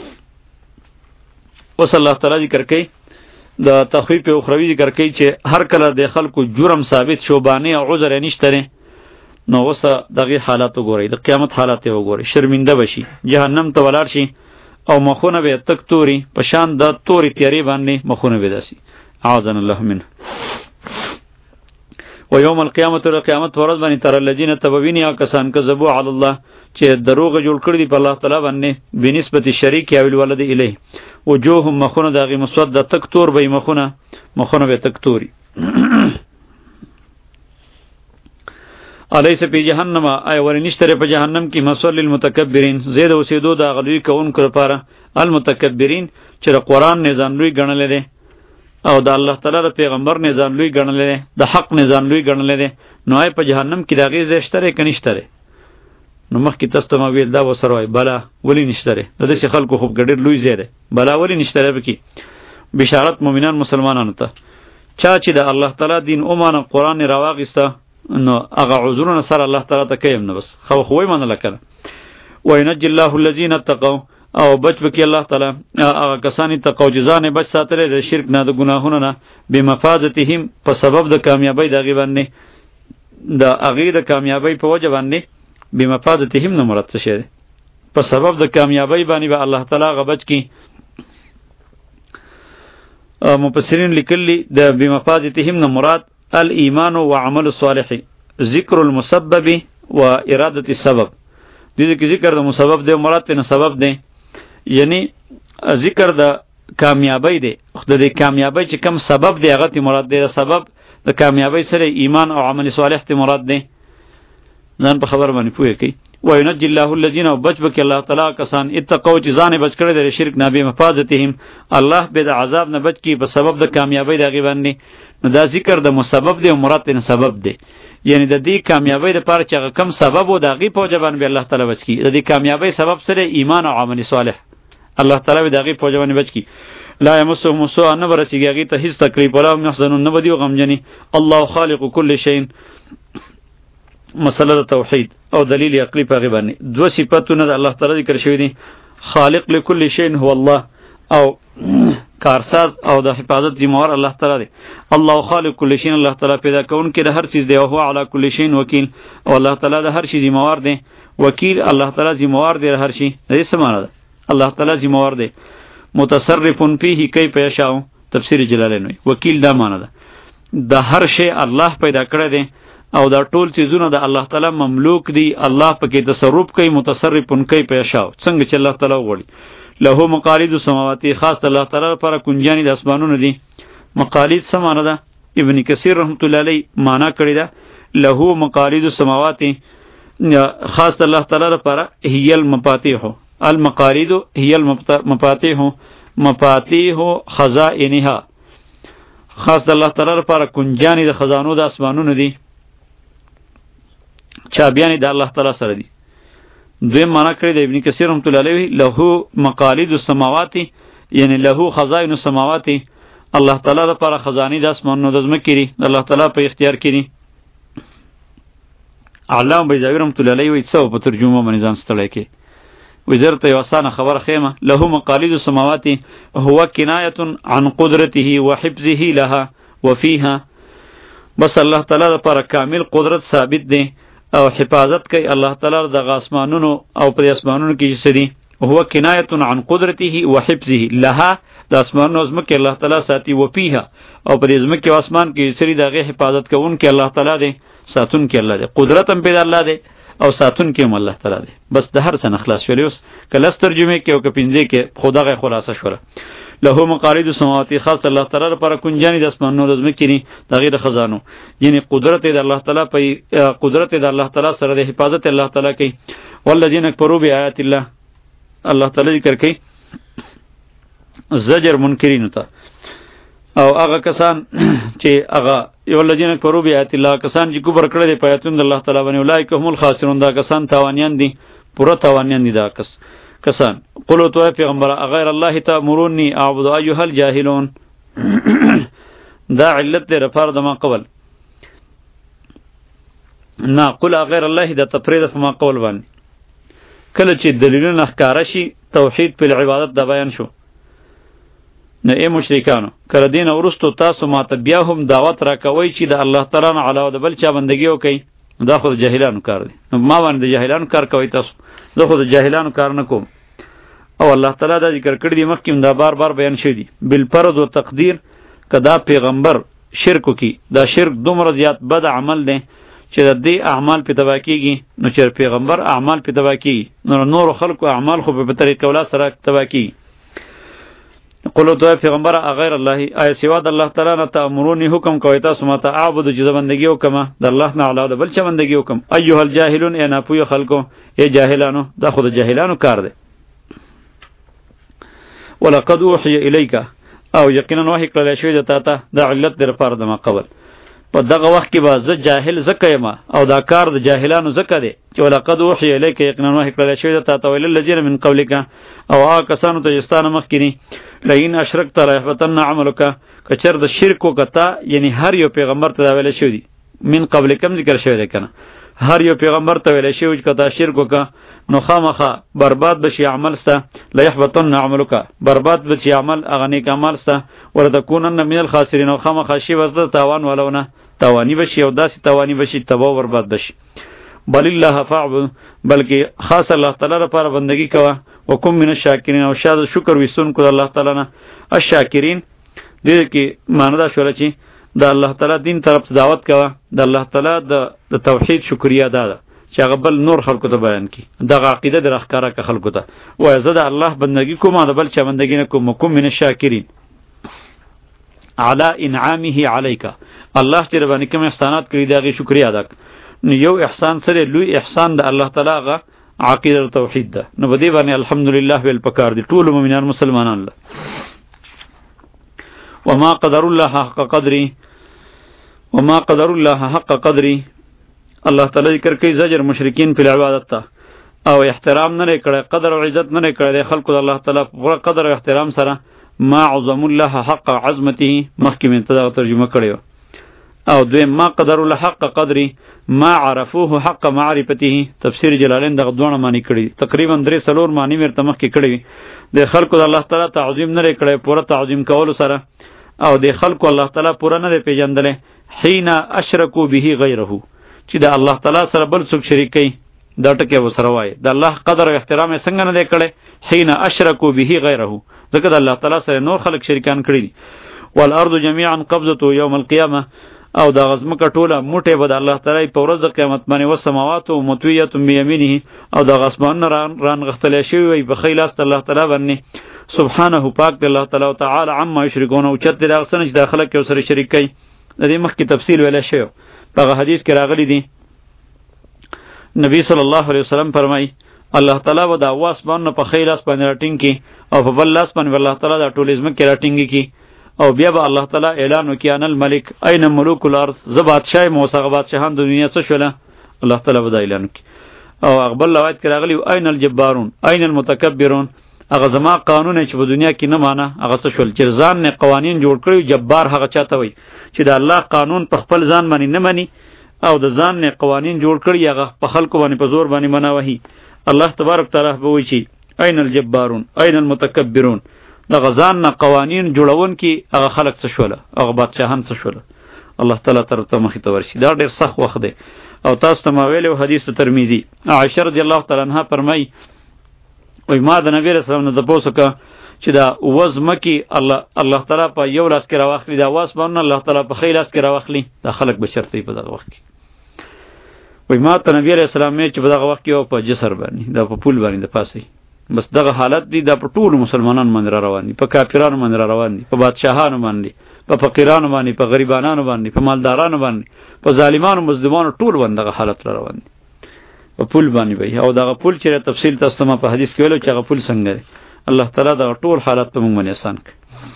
وصلی الله تعالی ذکر کوي د تخفیف اخروی ذکر کوي چې هر کله د خلکو جرم ثابت شو باندې او عذر نشته، نو وسه دغه حالات وګورئ، د قیامت حالات وګورئ، شرمنده بشي، جهنم ته ولاړ شي او مخونه به تک توري په شان د توري تیاری باندې مخونه به داسي اعاذنا الله منه. و یوم القیامت ور قیامت ورځ باندې تر الذین تبوینی کسان کذبوا علی الله چې دروغ جوړ کړی دی په الله تعالی باندې بنسبت شریک یا ولولد الیه وجوههم مخونه دغه مسود د تک تور به مخونه مخونه به تک توري الیس پی جهنم ای ورنشتره په جهنم کې مسول للمتکبرین زید اوسیدو د غلوی کون کړ پاره المتکبرین چې قرآن نه ځان لوی ګڼل دي او د الله تعالی پیغمبر نه ځان لوی ګڼل دي د حق نه ځان لوی ګڼل دي نو ای په جهنم کې دغه زشتره کنيشتره نو مخ کی تاسو ما ویل دا وسره وای بلا ولی نشتره د دې خلکو خوب ګډر لوی زیاده بلا ولی نشتره بکی بشارت مؤمنان مسلمانانو ته چا چې د الله تعالی دین او مان قرآن راواغسته نو هغه عذرونه سره الله تعالی ته کوي نو بس خو خوې منل کړه وینج الله الذین اتقوا او بچ بکی الله تعالی هغه کسانی تقوا جزانه بچ ساتره د شرک نه د ګناهونو نه بمفازتهم په سبب د کامیابی دغه باندې د هغه د کامیابی په وجه باندې بمفازتهم نه مراد څه شه په سبب د کامیابی باندې به الله تعالی غبچ کی مفسرین لیکلی د بمفازتهم نه مراد الایمان و عمل الصالح ذکر المسبب و اراده السبب دې کې ذکر د مسبب دی مراد نه سبب دی یعنی ذکر د کامیابی دی خو د کامیابی چې کم سبب دی هغه ته مراد دی سبب د کامیابی سره ایمان او عمل صالح ته مراد دی ځان په خبر باندې پوهه کوي وینج الله الذین وبچبک الله تعالی کسان اتقوا چې ځان بچ کړي د شرک نه به مفازتهم الله به د عذاب نه بچ کی په سبب د کامیابی دغه باندې نو دا ذکر د مسبب دی او مراد نه سبب دی یعنی د دې کامیابی لپاره چې کم سبب او دغه په جواب به الله تعالی بچ کی د دې کامیابی سبب سره ایمان او عمل صالح الله تعالی به دغه په جواب بچ کی لا یمسهم سوء نه ورسیږي ته هیڅ تکلیف ولا محزن نه بدی او غمجنی الله خالق کل شیء مسله توحید او دلیل عقلی په غی باندې دو صفاتونه د الله تعالی ذکر شوی دي خالق لكل شیء هو الله او کارساز او د حفاظت ذمہوار الله تعالی دی الله خالق کل شیء الله تعالی پیدا کون کې د هر چیز دی او هو علی کل شیء وکیل او الله تعالی د هر شی ذمہوار دی وکیل الله تعالی ذمہوار دی هر شی دې څه معنی ده الله تعالی ذمہوار دی متصرف فیه کیف یشاء تفسیر جلالین وکیل دا معنی ده د هر شی الله پیدا کړی دی او دا ټول چیزونه د الله تعالی مملوک دي الله پکې تصرف کوي متصرف کوي پېښاو څنګه چې الله تعالی وغوړي له مقالید السماوات خاص الله تعالی لپاره کنجانی د اسمانونو دي مقالید څه معنی ده ابن کثیر رحمت الله علیه معنا کړی ده له مقالید السماوات خاص الله تعالی لپاره هی المفاتيح المقالید هی المفاتيح مفاتيح خزائنها خاص الله تعالی لپاره کنجانی د خزانو د اسمانونو دي چابیانی د الله تعالی سره دي دوی معنا کړی د ابن کثیر رحمت الله علیه له مقالید السماوات یعنی له خزائن السماوات الله تعالی لپاره خزانی د اسمانونو د ځمکې دي الله تعالی په اختیار کې دي علامه بیضاوی رحمت الله علیه وایي څه په ترجمه باندې ځان ستړی کې وزارت یو اسانه خبر خیمه له مقالید السماوات هو کنایه عن قدرته وحفظه لها وفيها بس الله تعالی لپاره کامل قدرت ثابت دی او حفاظت کوي الله تعالی د اسمانونو او پر اسمانونو کې سړي هو کنایه عن قدرته وحفظه لها د اسمانونو زمکه الله تعالی ساتي و فيها او پر زمکه اسمان کې سړي دغه حفاظت کوون کې الله تعالی دی ساتون کې الله دی قدرت هم په الله دی او ساتون کې هم الله تعالی دی بس د هر څه نخلاص شولې اوس کله ترجمه کې او کپینځه کې خدای خلاصه شوره له مقالید السماوات خاص الله تعالی لپاره کنجانی د اسمانونو د ځمکې نه تغیر خزانو یعنی قدرت د الله تعالی په قدرت د الله تعالی سره د حفاظت الله تعالی کوي والذین کفروا بآیات الله الله تعالی ذکر کوي زجر منکرین ته او هغه کسان چې هغه والذین کفروا بآیات الله کسان چې کفر کړل د آیاتونو د الله تعالی باندې اولایک هم الخاسرون دا کسان تاوانیان دي پوره تاوانیان دي دا کس کسان قلو تو پیغمبر غیر الله تأمرونی اعبد ایها الجاهلون دا علت دی رفار د ما قبل نه قل غیر الله د تفرید فما قول باندې کله چې دلیلونه ښکارا شي توحید په عبادت د بیان شو نه ای مشرکانو کله دین ورستو تاسو ماته بیا هم دعوت را کوي چې د الله تعالی نه علاوه د بل چا بندگی وکي دا خو د جاهلانو کار دی نو ما باندې د جاهلانو کار کوي تاسو زه خو د جاهلانو کار نه کوم او الله تعالی دا ذکر کړی دی مخکې دا بار بار بیان شوی دی بالفرض و تقدیر کدا پیغمبر شرک کی دا شرک دومره زیات بد عمل دی چې د دې اعمال په تبا کیږي نو چې پیغمبر اعمال په تبا کیږي نو نور خلکو اعمال خو په طریقه ولا سره تبا کیږي. قولو تو پیغمبر غیر الله ای سوا د الله تعالی نه تامرونی حکم کوي تاسو ما ته اعبد چې بندگی وکم د الله نه علاوه بل څه بندگی وکم ایها الجاهلون ای نه پوی خلکو ای جاهلانو دا خود جاهلانو کار دی. ولقد اوحي الیک او یقینا وحی کړل شوی د تا ته د علت در پر د ما قبل په دغه وخت کې به زه جاهل زکه یم او دا کار د جاهلانو زکه دی چې ولقد اوحي الیک یقینا وحی کړل شوی د تا ته ویل الذین من قبلک او هغه کسانو ته استانه مخکینی لئن اشرکت ليحبطن عملک کچر د شرک وکتا یعنی هر یو پیغمبر ته ویل شوی دی من قبل کم ذکر شوی دی کنه هر یو پیغمبر ته ویل شوی کتا شرک وکا نو خامخه برباد بشي عمل ستا ليحبطن عملک برباد بشي عمل اغه نیک عمل ستا ورتكونن من الخاسرین او خامخه شی ورته تاوان ولونه تاوانی بشي او داسې تاوانی بشي تباہ برباد بشي. بل الله فاعبد بلکې خاص الله تعالی لپاره بندگی کوه وکم من الشاکرین او شاد شکر وسون کو الله تعالی نه الشاکرین دې کې معنی دا شول چې د الله تعالی دین طرف دعوت کوه د الله تعالی د توحید شکریا ادا ده چې هغه بل نور خلکو ته بیان کی دغه عقیده در اخکارا که خلکو ته وای زه د الله بندگی کوم د بل چا بندگی نه کوم کوم من الشاکرین علی انعامه علیک الله چې ربانی کوم احسانات کړی دغه شکریا ادا نو یو احسان سره لوی احسان د الله تعالی غ عقیده توحید ده نو بدی باندې الحمدلله ول پکار دي ټول مؤمنان مسلمانان له وما قدر الله حق قدره وما قدر الله حق قدره الله تعالی ذکر کوي زجر مشرکین په عبادت ته او احترام نه کړي قدر او عزت نه کړي خلکو د الله تعالی په قدر او احترام سره ما عظم الله حق عظمته محکمه ته ترجمه کړي او دوی ما قدر الله حق قدره ما عرفوه حق معرفته تفسیر جلالین دغه دوه معنی کړي تقریبا درې سلور معنی ورته مخکې کړي د خلکو د الله تعالی تعظیم نه کړي پوره تعظیم کول سره او د خلکو الله تعالی پوره نه پیژندل حين اشرکو به غیره چې د الله تعالی سره بل څوک شریک کوي دا ټکی وسره وای د الله قدر او احترام څنګه نه کړي حين اشرکو به غیره ځکه د الله تعالی سره نور خلک شریکان کړي والارض جميعا قبضته يوم القيامه او دا غزمه کټوله موټه به د الله تعالی په ورځ د قیامت باندې و سماوات او متویه بیمینه او دا غسمان ران ران غختل شي وي په خیلاس الله تعالی باندې سبحانه پاک د الله تعالی تعالی عما یشرکون او چت د اغسن چې داخله کې سره شریک کوي د دې مخ کې تفصیل ویل شوی په حدیث کې راغلی دی نبی صلی الله علیه وسلم فرمای الله تعالی و دا واس باندې په خیلاس باندې راټینګ کی او په بل لاس باندې الله تعالی دا ټولیزم کې راټینګ کی او بیا به الله تعالی اعلان وکي ان الملک اين ملوک الارض ز بادشاہ موثق بادشاہان د دنیا څه شوله الله تعالی به دا اعلان وکي او اقبل روایت کې راغلی اين الجبارون اين المتکبرون هغه زما قانون چې په دنیا کې نه مانه هغه څه شول چې ځان نه قوانین جوړ کړی جبار هغه چاته وي چې د الله قانون په خپل ځان باندې نه مانی او د ځان نه قوانین جوړ کړی هغه په خلکو باندې په زور باندې مناوهي الله تبارک تعالی به وایي چې اين الجبارون اين المتکبرون د غزان نه قوانین جوړون کی هغه خلق څه شول هغه بادشاہان څه شول الله تعالی تر ته مخې ته ورشي دا ډیر سخت وخت دی او تاسو ته ما ویلو حدیث ترمذی عائشہ رضی الله تعالی عنها فرمای وای ما د نبی رسول الله د پوسوکه چې دا وزم کی الله الله تعالی په یو لاس کې راوخلی دا واس باندې الله تعالی په خیر لاس کې راوخلی دا خلق بشرطی په دغه وخت کې وای ما ته نبی رسول الله چې په دغه وخت کې او په جسر باندې دا په پول باندې د پاسي بس دغه حالت دی دا په ټول مسلمانانو باندې را روان دي په کافرانو باندې را روان دي په بادشاہانو باندې په فقیرانو باندې په غریبانو باندې په مالدارانو باندې په ظالمانو مظلومانو ټول باندې دغه حالت را روان دي په پول باندې وي او دغه پول چې تفصیل تاسو ته په حدیث کې ویلو چې هغه پول څنګه دی الله تعالی دا ټول حالت په موږ باندې آسان کړ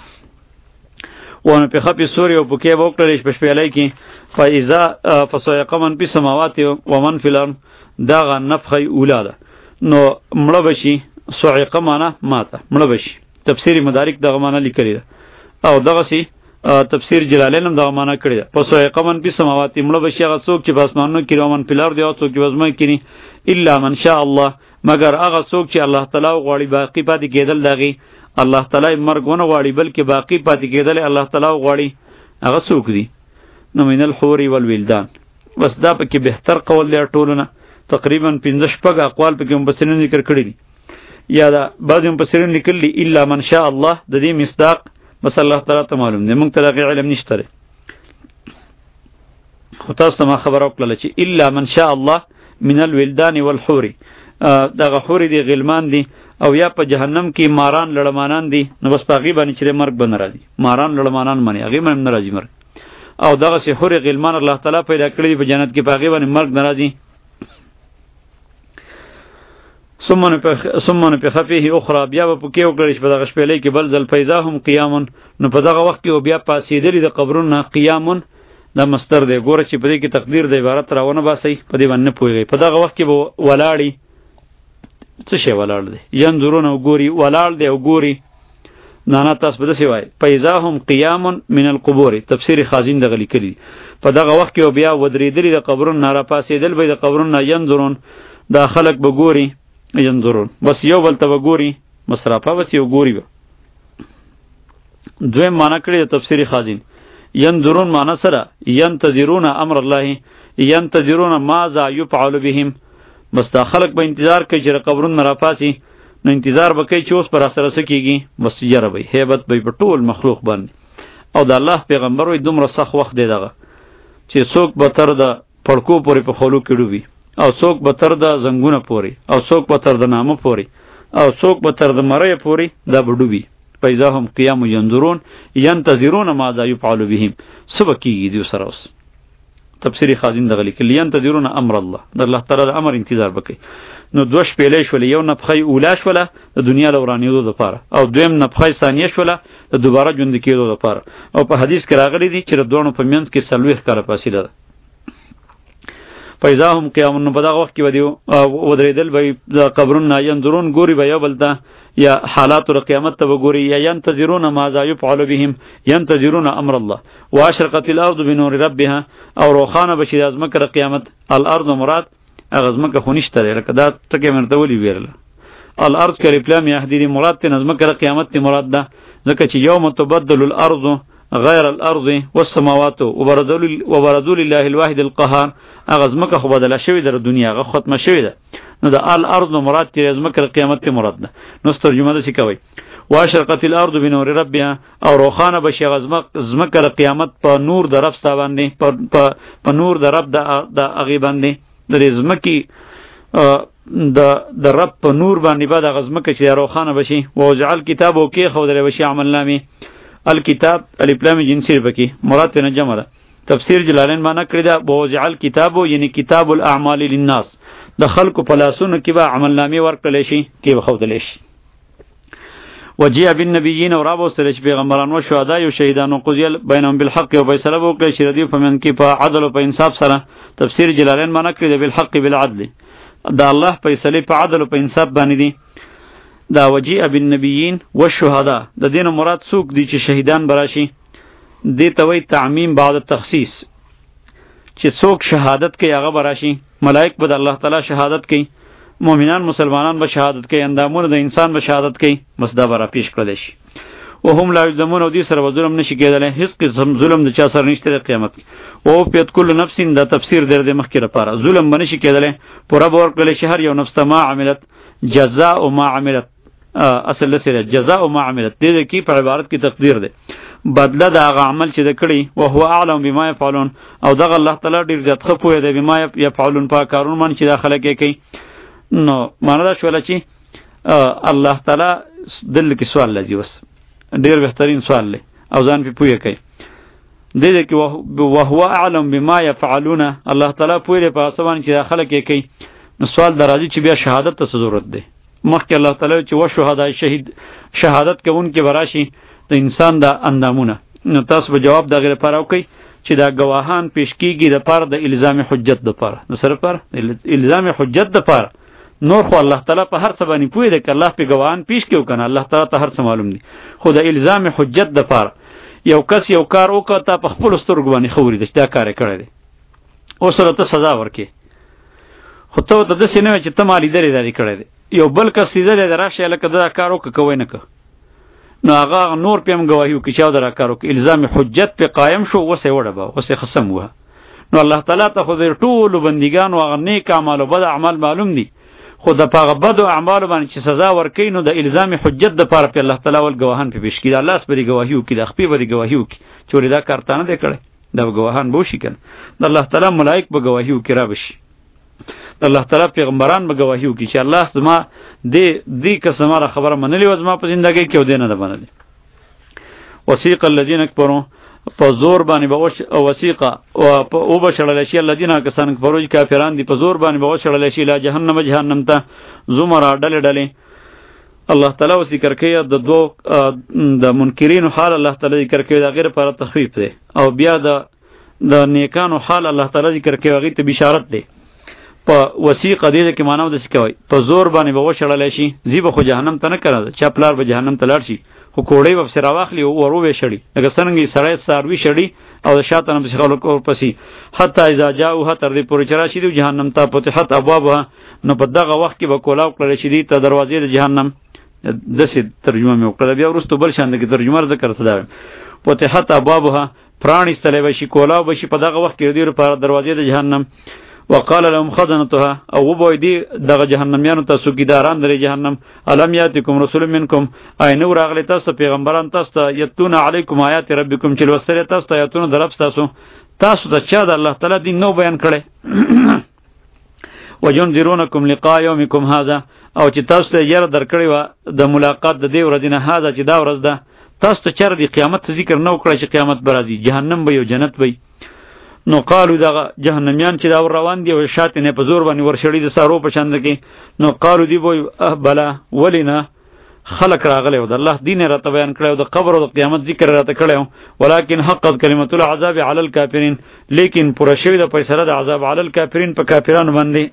وانه په خپي سوري او پکې وکړل شپه شپېلای کې فاذا فسيقمن في السماوات ومن في الارض دا نفخي اولاده نو مړه بشي صعقه معنا ماته مړه بشي تفسیر مدارک دغه معنا لیکلی ده او دغه سي تفسیر جلالین هم دغه معنا کړی ده پس صعقه من په سماوات مړه بشي هغه څوک چې په اسمانونو کې روان پلار دی او څوک چې وزمه کینی الا من شاء الله مگر هغه څوک چې الله تعالی غواړي باقی پاتې کېدل دغه الله تعالی مرګونه غواړي بلکې باقی پاتې کېدل الله تعالی غواړي هغه څوک دی نو من الحور والولدان بس دا پکې بهتر قول دی ټولونه تقریبا پنځه شپږ اقوال پکې مبصرین ذکر کړی دي یا دا بعضی مفسرین لیکلی الا من شاء الله د دې مصداق بس الله تعالی ته معلوم دی، موږ ته دغه علم نشته. خو تاسو ما خبر وکړه چې الا من شاء الله من الولدان والحور، دغه حور دی غلمان دی او یا په جهنم کې ماران لړمانان دي، نو بس پاغي باندې چې مرګ بن راځي، ماران لړمانان باندې هغه باندې ناراضي مرګ. او دغه سي حور غلمان الله تعالی پیدا کړی په جنت کې پاغي باندې مرګ ناراضي. ثم ثم په خفيه اخرى بیا په کې وکړش په دغه شپېلې کې بل ځل فیضاهم قیامون، نو په دغه وخت کې بیا پاسېدلی د قبرونو قیامون دا مستر دی. ګوره چې په دې کې تقدیر د عبارت راونه باسي په دې باندې پويږي. په دغه وخت کې به ولاړی څه شی ولاړ دی ينظرون او ګوري ولاړ دی او ګوري نه نه تاسو به څه وای فیضاهم قیامون من القبور تفسیر خازن دغه لیکلی. په دغه وخت کې بیا ودریدلی د قبرونو نه را پاسېدل به د قبرونو ينظرون دا خلق به ګوري ينظرون بس یو بل ته وګوري مصرفه بس یو ګوري. دویم معنا کړی د تفسیر خازن ينظرون معنا سره ينتظرون امر الله ينتظرون ماذا يفعل بهم، بس دا خلق به انتظار کوي چې قبرونو را پاسي، نو انتظار به کوي چې اوس پر اثر سکیږي، بس یره به hebat به په ټول مخلوق باندې. او د الله پیغمبر وي دومره سخت وخت دی دغه چې څوک به تر د پړکو پورې په خولو کې ډوبي، او څوک به تر د زنګونه پورې، او څوک به تر د نامه پورې، او څوک به تر د مړی پورې دا به ډوبي. فیضاهم قیام ينظرون ينتظرون ماذا يفعل بهم، سبا کیږي دیو سره اوس. تفسیری خازن دغه لیکلی ينتظرون امر الله، د الله تعالی د امر انتظار وکي. نو دوه شپېلې شولې، یو نفخه اوله شوله د دنیا لورانیدو لپاره، او دویم نفخه ثانیه شوله د دوباره ژوند کېدو لپاره. او په حدیث کې راغلی دی چې د دوه په منځ کې څلوېښت کاله فاصله ده. فیضاهم قیامون، په دغه وخت کې ودیو ودرېدل به د قبرونو ينظرون ګوري به یو بل ته، یا حالات د قیامت ته وګوري، یا ينتظرون ماذا يفعل بهم ينتظرون امر الله. واشرقت الارض بنور ربها، او روخانه بشي د ازمکه د قیامت. الارض مراد اغزمکه خونشته لکه دا ټکي مرته ولي ویرله. الارض کلی پلام یهدی مراد ته ازمکه د قیامت ته مراد ده، ځکه چې یوم تبدل الارض غیر الارض والسماوات وبرزوا لله الواحد القهار. اغزمکه خو بدله شوی در دنیا غو ختمه شوی ده، نو د الارض مراد ته ازمکه د قیامت ته مراد ده. نو ترجمه ده سی کوي واشرقت الارض بنور ربها، او روخانه بشي غزمک زمکه د قیامت په نور د رب ستا باندې، په په نور د رب د اغي باندې د زمکی د د رب په نور باندې بعد غزمکه چې روخانه بشي. وجعل کتاب او کې خو درې بشي عمل نامه. الکتاب الف لام جنسی بکی مراد نه جمع ده. تفسیر جلالین معنا کړی دا وجعل کتاب یعنی کتاب الاعمال للناس، د خلق په لاسونو کې به عمل نامه ورکړل شي، کې به خو دل شي. وجيء بالنبيين اور ابو سره پیغمبران او شهدا او شهیدان او قضیل بینهم بالحق او فیصله وکړي چې ردی په من کې په عدل او په انصاف سره. تفسیر جلالین معنا کړی دا بالحق بالعدل، دا الله فیصله په عدل او په انصاف باندې دي. دا وجيء بالنبيين والشهدا د دین مراد څوک دي چې شهیدان براشي، دې ته وی تعمیم بعد تخصیص، چې څوک شهادت کوي هغه براشي. ملائک به الله تعالی شهادت کوي، مؤمنان مسلمانان به شهادت کوي، اندامونه د انسان به شهادت کوي، بس دا برا پیش کړل شي. وهم لا یظلمون، او دې سره ظلم نشي کېدلی، هیڅ قسم ظلم د چا سره نشته قیامت. او پیت کل نفس دا تفسیر در دې مخکې لپاره ظلم بنشي کېدلی، پورا به ورکړل شي هر یو نفس ما عملت جزاء ما عملت. اصل لسره جزاء ما عملت دې کې په عبارت کې تقدیر ده، بدله د هغه عمل چې د کړی. او هو اعلم بما يفعلون، او دغه الله تعالی ډیر ځات خپوی دی بما يفعلون په کارون من چې داخله کې کوي. نو معنا دا شول چې الله تعالی دل کې سوال لږی وس ډیر بهترین سوال لې او ځان په پوی کوي. دې کې او هو اعلم بما يفعلون، الله تعالی پوی په اسمان چې داخله کې کوي. نو سوال درازي چې بیا شهادت ته ضرورت ده. مخکې الله تعالی چې و شهدا شهید شهادت کوونکې براشي د انسان د اندامونه. نو تاسو به جواب دغه لپاره وکړئ چې دا گواهان پیش کیږي د پاره د الزام حجت د پاره، نو سره پر الزام حجت د پاره. نور خو الله تعالی په هر څه باندې پوهی دی، که الله په گواهان پیش کیو کنه الله تعالی ته هر څه معلوم دی. خو د الزام حجت د پاره یو کس یو کار وکړ ته په خپل سترګو باندې خوري د دا کار کړی دی، او سره ته سزا ورکې. خو ته ته د سینې چې ته مالی درې داری کړی دی، یو بل کس دې دراشه لکه دا کار وکړ کوی نه ک، نو هغه نور پم گواهی وکړي چې دا کار وکړ، الزام حجت په قائم شو، وسه وړه به وسه خصم وه. نو الله تعالی ته خو دې ټول بندګان او نیک اعمال او بد اعمال معلوم دي، خو د پاغه بد او اعمال باندې چې سزا ورکړي نو د الزام حجت د پاره په الله تعالی ول گواهان په پیش کړي الله سپری گواهی وکړي د خپل بری گواهی وکړي چوري دا کارتانه دی کړي دا گواهان بو شي کنه د الله تعالی ملائک به گواهی وکړي را بشي د الله تعالی پیغمبران به گواهی وکړي چې الله زما دې دې قسمه خبره منلې و زما په ژوندۍ کې و دینه ده منلې وسیق الذين كفروا په زور باندې به او وسیقه او به شړل شي الذين کسان کفروا کافران دي په زور باندې به شړل شي لا جهنم جهنم ته زمرا ډلې ډلې الله تعالی ذکر کوي د دوه د منکرین حال الله تعالی ذکر کوي دا غیر پر تخفیف دی او بیا د د نیکانو حال الله تعالی ذکر کوي هغه ته بشارت دی په وسیقه دې کې معنی د څه کوي په زور باندې به شړل شي زیبه خو جهنم ته نه کړه چا پلار به جهنم ته لاړ شي خو کوړې به سره واخلي او ورو به شړي لکه څنګه سړی ساروي شړي او شاته نه څخه خلک اور پسی حتی اذا جاءوها تر دې پورې چرشي د جهنم ته فتحت ابوابها نو په دغه وخت کې به کولاو کړل شي ته دروازې د جهنم دسه ترجمه مې وکړه بیا ورستو بل شان د ترجمه ذکر څه ده فتحت ابوابها پرانی استلې بشي کولاو بشي په دغه وخت کې د لپاره دروازې د جهنم وقال لهم خزنتها او وبوی دی دغه جهنميانو ته سوګیداران درې جهنم الم یاتکم رسول منکم اينو راغلی تاسو پیغمبران تاسو یتون علیکم آیات ربکم چې لوستره تاسو یتون درف تاسو تاسو ته چا د الله تعالی دین نو بیان کړي وجنذرونکم لقاء یومکم هذا او چې تاسو ته یره درکړی و د ملاقات د دې ورځې نه هاذا چې دا ورځ ده تاسو ته چر دی قیامت ذکر نو کړی چې قیامت برازي جهنم به یو جنت وي نو قالو دا جهنميان چې دا روان دي او شاته نه په زور باندې ورشړي د سارو په چند کې نو قالو دی بو بلا ولینا خلق راغله او د الله دین راته بیان کړو د قبر او د قیامت ذکر راته کړو ولکن حقت کلمت العذاب علی الکافرین لیکن پر شوی د فیصله د عذاب علی الکافرین په کافرانو باندې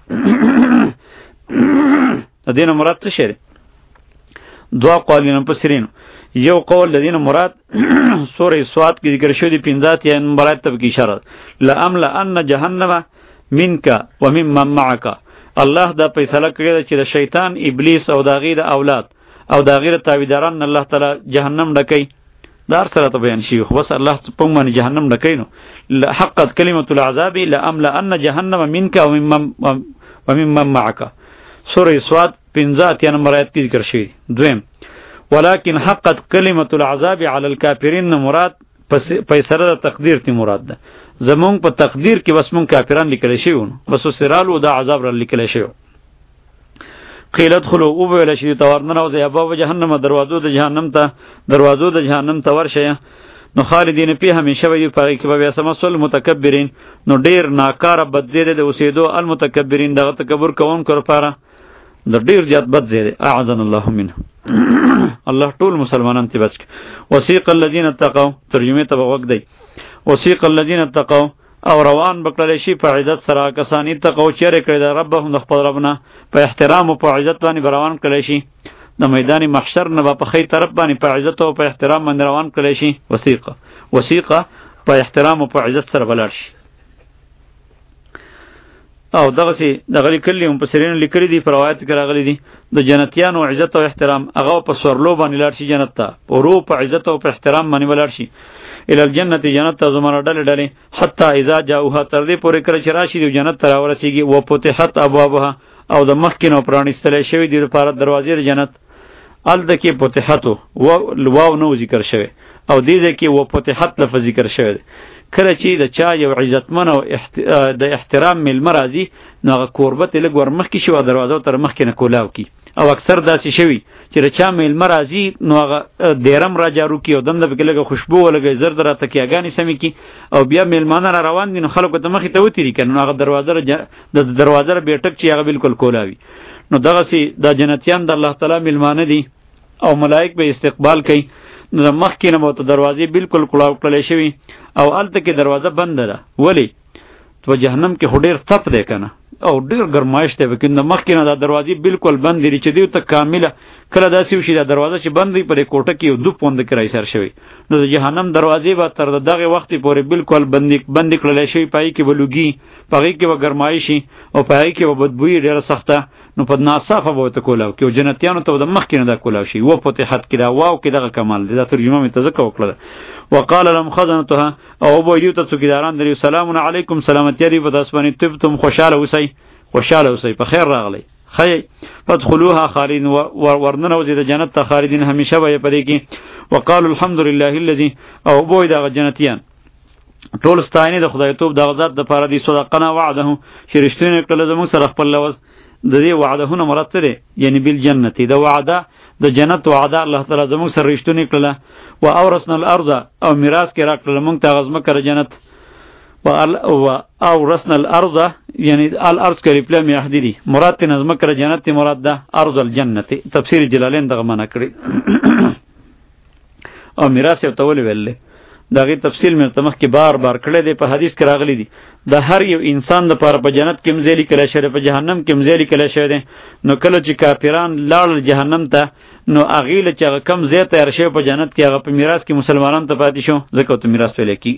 د دین مراد څه شری دعا قالین په سرین یو قول الذين مراد سوره سواد کې ذکر شوی دی پنځات یا مراد ته کی اشاره لامل ان جهنم منک وممن معك الله دا فیصله کړی چې د شیطان ابلیس او د غیر اولاد او د غیر تابعداران الله تعالی جهنم ډکې دار سره ته بیان شي خو بس الله په معنی جهنم ډکې نو حقت کلمت العذاب لامل ان جهنم منک وممن وممن معك سوره سواد پنځات یا مراد کې ذکر شوی دویم ولكن حقت كلمة العذاب على الكافرين مراد فیصله تقدیر تی مراد ده زمون په تقدیر کې بس مون کافران لیکل شي ونه بس سرالو دا عذاب را لیکل شي قیلت خلو او ویل شي تورن او ابواب جهنم دروازو د جهنم ته دروازو د جهنم ته ورشه نو خالدین په همیشه وي په کې به سمسل متکبرین نو ډیر ناکاره بدزیده د اوسېدو المتکبرین دغه تکبر کوون کړ پاره د ډیر زیات بد زیده اعاذنا الله منه الله ټول مسلمانان ته بچ وسیق الذين اتقوا ترجمه ته وګ دی وسیق الذين اتقوا او روان بکړل شي په عزت سره کسانی تقوا چیرې کړی د ربهم د خپل ربنا په احترام او په عزت باندې روان کړی شي د میدان محشر نه په خیر طرف باندې په عزت او په احترام باندې روان کړی شي وسیقه وسیقه په احترام او په عزت سره بلار شي او دغه سي دغه کلی هم په سرین لیکلي دي په روایت کې راغلي دي د جنتیانو عزت او احترام هغه په سورلو باندې لاړ شي جنت ته ورو په عزت او په احترام باندې ولر شي ال الجنه جنت ته زمره ډلې ډلې حتی اذا جاءوها تر دې پورې کړ چې راشي د جنت ته راورسیږي و فتحت ابوابها او د مخکینو پرانیستل شوی دی لپاره دروازې د جنت ال د کې فتحت او واو نو ذکر شوی او دې ځکه و فتحت لفظ ذکر شوی کله چې د چا یو عزتمن او احت... د احترام مل مرضی نو قربت له ګور مخ کې شو دروازه تر مخ کې نه کولاو کی او اکثر داسې شوی چې د چا مل مرضی نو هغه دیرم را جارو کی او دنده به لګه خوشبو ولګي زر در تکیاګانی سمې کی او بیا ملمانه را روان دي نو خلکو ته مخې ته وتیری کنه هغه دروازه د دروازه بیٹک چې هغه بالکل کولاوي نو دغه سي د جنتیان د الله تعالی ملمانه دي او ملائک به استقبال کوي نو مخکې نه مو ته دروازې بالکل کلاو کړلې شوی او الته کې دروازه بند ده ولی تو جهنم کې هډیر تپ ده کنه او ډیر ګرمایش ده وکینه مخکې نه دا دروازې بالکل بند دي چې دیو ته کامله کله داسې وشي دا دروازه چې بند وي په کوټه کې دو پوند کرای سر شوی نو د جهنم دروازې به تر دغه وخت پورې بالکل بند بند کړلې شوی پای کې ولوګي پای کې به ګرمایشي او پای کې به بدبوئی ډیره سخته نو په ناصافه به ته کولاو کې جنتیانو ته د مخکې نه دا کولاو شي و فتحت کې دا واو کې دغه کمال دا ترجمه مې تذکر وکړه وقال لهم خزنتها او بو یو ته څوکیداران درې سلام علیکم سلامتی دی په تاسو باندې تبتم خوشاله اوسئ خوشاله اوسئ په خیر راغلی خی فدخلوها خالدین ورننه وزید جنت ته خالدین همیشه وي پدې کې. وقالوا الحمد لله الذي او بوی دا جنتیان ټول ستاینه د خدای توب د غزاد د پاره دی صدقنا وعده شرشتونه کله زموږ سره خپل لوز د دې وعدهونه مراد سره یعنی بل جنتی د وعده د جنت وعده الله تعالی زموږ سره رښتونه کړله. و اورثنا الارض او میراث کې راکړل موږ ته غزمه کړ جنت. و اورثنا الارض یعنی الارض کې پلان یحدی مراد ته نظم کړ جنت مراد ده ارض الجنت. تفسیر جلالین دغه معنا کړی او میراث یو تول ویل دغه تفصیل مرتمخ کې بار بار کړی دی په حدیث کې راغلی دی د هر یو انسان د پاره په جنت کې مزلی کله شری په جهنم کې مزلی کله شری دی. نو کله چې کافران لاړ جهنم ته نو اغیله چې کم زیات تر شی په جنت کې هغه په میراث کې مسلمانان ته پاتې شو ځکه ته میراث ویل کی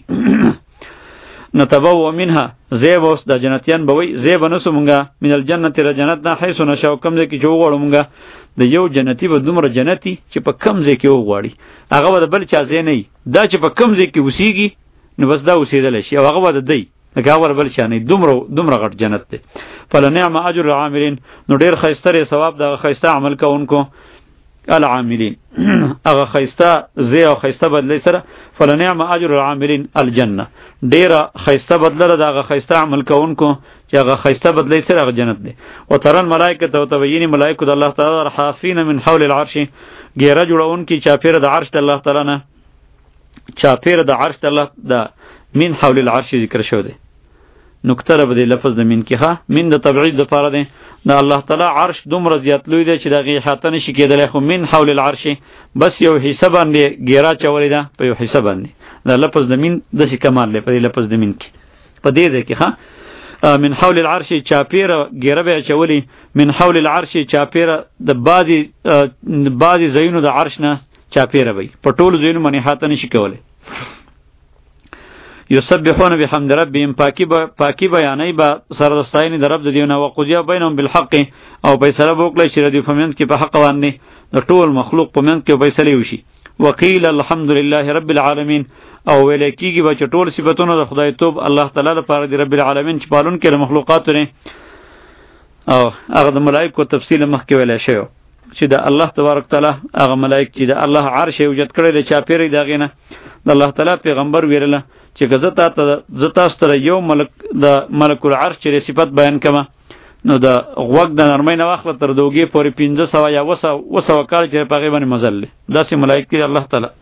نتبو منها زیب اوس د جنتیان بوي زیب نسو مونږه من الجنت را جنت نه حيث نشاو کم ځکه چې وغوړو مونږه د یو جنتی به دومره جنتی چې په کم ځای کې وغواړي هغه به بل چا ځای نه دا چې په کم ځای کې وسیږي نو بس دا وسیدل شي او هغه به دی هغه ور بل چا نه دومره دومره غټ جنت دی. فلنعم اجر العاملین نو ډیر خیستره ثواب د خیسته عمل کوونکو العاملین هغه خیسته زی او خیسته بدلی سره فلنعم اجر العاملین الجنه ډیر خیسته بدلره دغه خیسته عمل کوونکو چې هغه خیسته بدلی سره هغه جنت دی. وترن ملائکه تو تبین ملائکه د الله تعالی حافین من حول العرش ګیره جوړون کی چاپیره د عرش د الله تعالی نه چاپیره د عرش د الله د من حول العرش ذکر شو دی. نکته را بده لفظ د من کیخه من د تبعید د پاره دی د الله تعالی عرش دومره زیات لوی دی چې دغه احاطه نشي کېدلی خو من حول العرش بس یو حصہ باندې ګیره چولې ده په یو حصہ باندې د لفظ د من د سی کمال دی په لفظ د من کې په دې ځای کې ښه من حول العرش چاپیره ګیره به چولې من حول العرش چاپیره د بازي بازي زینو د عرش نه چاپیره وي په ټول زینو باندې احاطه نشي کولای. یسبحون بحمد ربهم پاکی با پاکی بیانای با سردستاینی در رب دیونه و قضیه بینهم بالحق او فیصله وکړي چې ردی فمنت کې په حق باندې د ټول مخلوق په منځ کې فیصله وشي. وقیل الحمد لله رب العالمین او ویل کېږي چې ټول صفاتونه د خدای توب الله تعالی لپاره دی رب العالمین چې پالون کې مخلوقات لري. او هغه د ملائکه تفصیل مخکې ویل شوی چې د الله تبارک تعالی هغه ملائکه چې د الله عرش اوجت کړی د چاپیری دغه نه د الله تعالی پیغمبر ویله چې زتا ته زتا ستره یو ملک د ملک العرش چې صفات بیان کما نو د غوږ د نرمۍ نه واخله تر دوګې پورې پنځه سوه یا اوه سوه کال چې په هغې باندې مزل دی داسې ملایکې دی الله تعالی.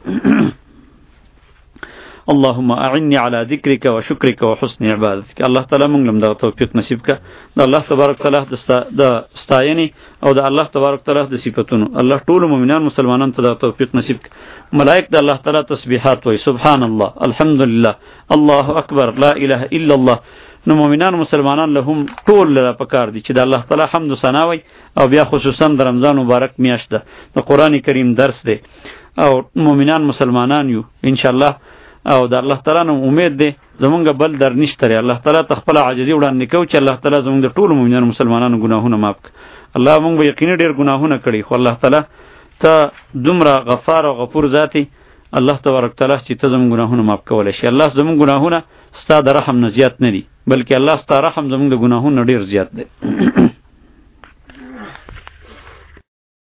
اللهم اعني على ذكرك وشكرك وحسن عبادتك. الله تعالی موږ لم دغه توفیق نصیب کا د الله تبارک تعالی د ستاینې او د الله تبارک تعالی د صفاتونو الله ټول مؤمنان مسلمانان ته د توفیق نصیب کا. ملائک د الله تعالی تسبیحات وای سبحان الله الحمدلله الله اکبر لا اله الا الله. نو مؤمنان مسلمانان له هم ټول لپاره پکار دي چې د الله تعالی حمد و ثنا وای او بیا خصوصا د رمضان مبارک میاشت ده د قران کریم درس دی او مؤمنان مسلمانان یو ان شاء الله او د الله تعالی نو امید دی زمونږ بل در نشته لري الله تعالی تخپل عاجزی وړاندې کو چې الله تعالی زمونږ د ټول مؤمنانو مسلمانانو ګناهونه معاف کړي. الله مونږ به یقیني ډیر ګناهونه کړي خو الله تعالی ته دومره غفار او غفور ذاتی الله تبارک تعالی چې ته زمونږ ګناهونه معاف کولای شي. الله زمونږ ګناهونه ستا د رحم نه زیات نه دي بلکې الله ستا رحم زمونږ د ګناهونو ډیر زیات دی.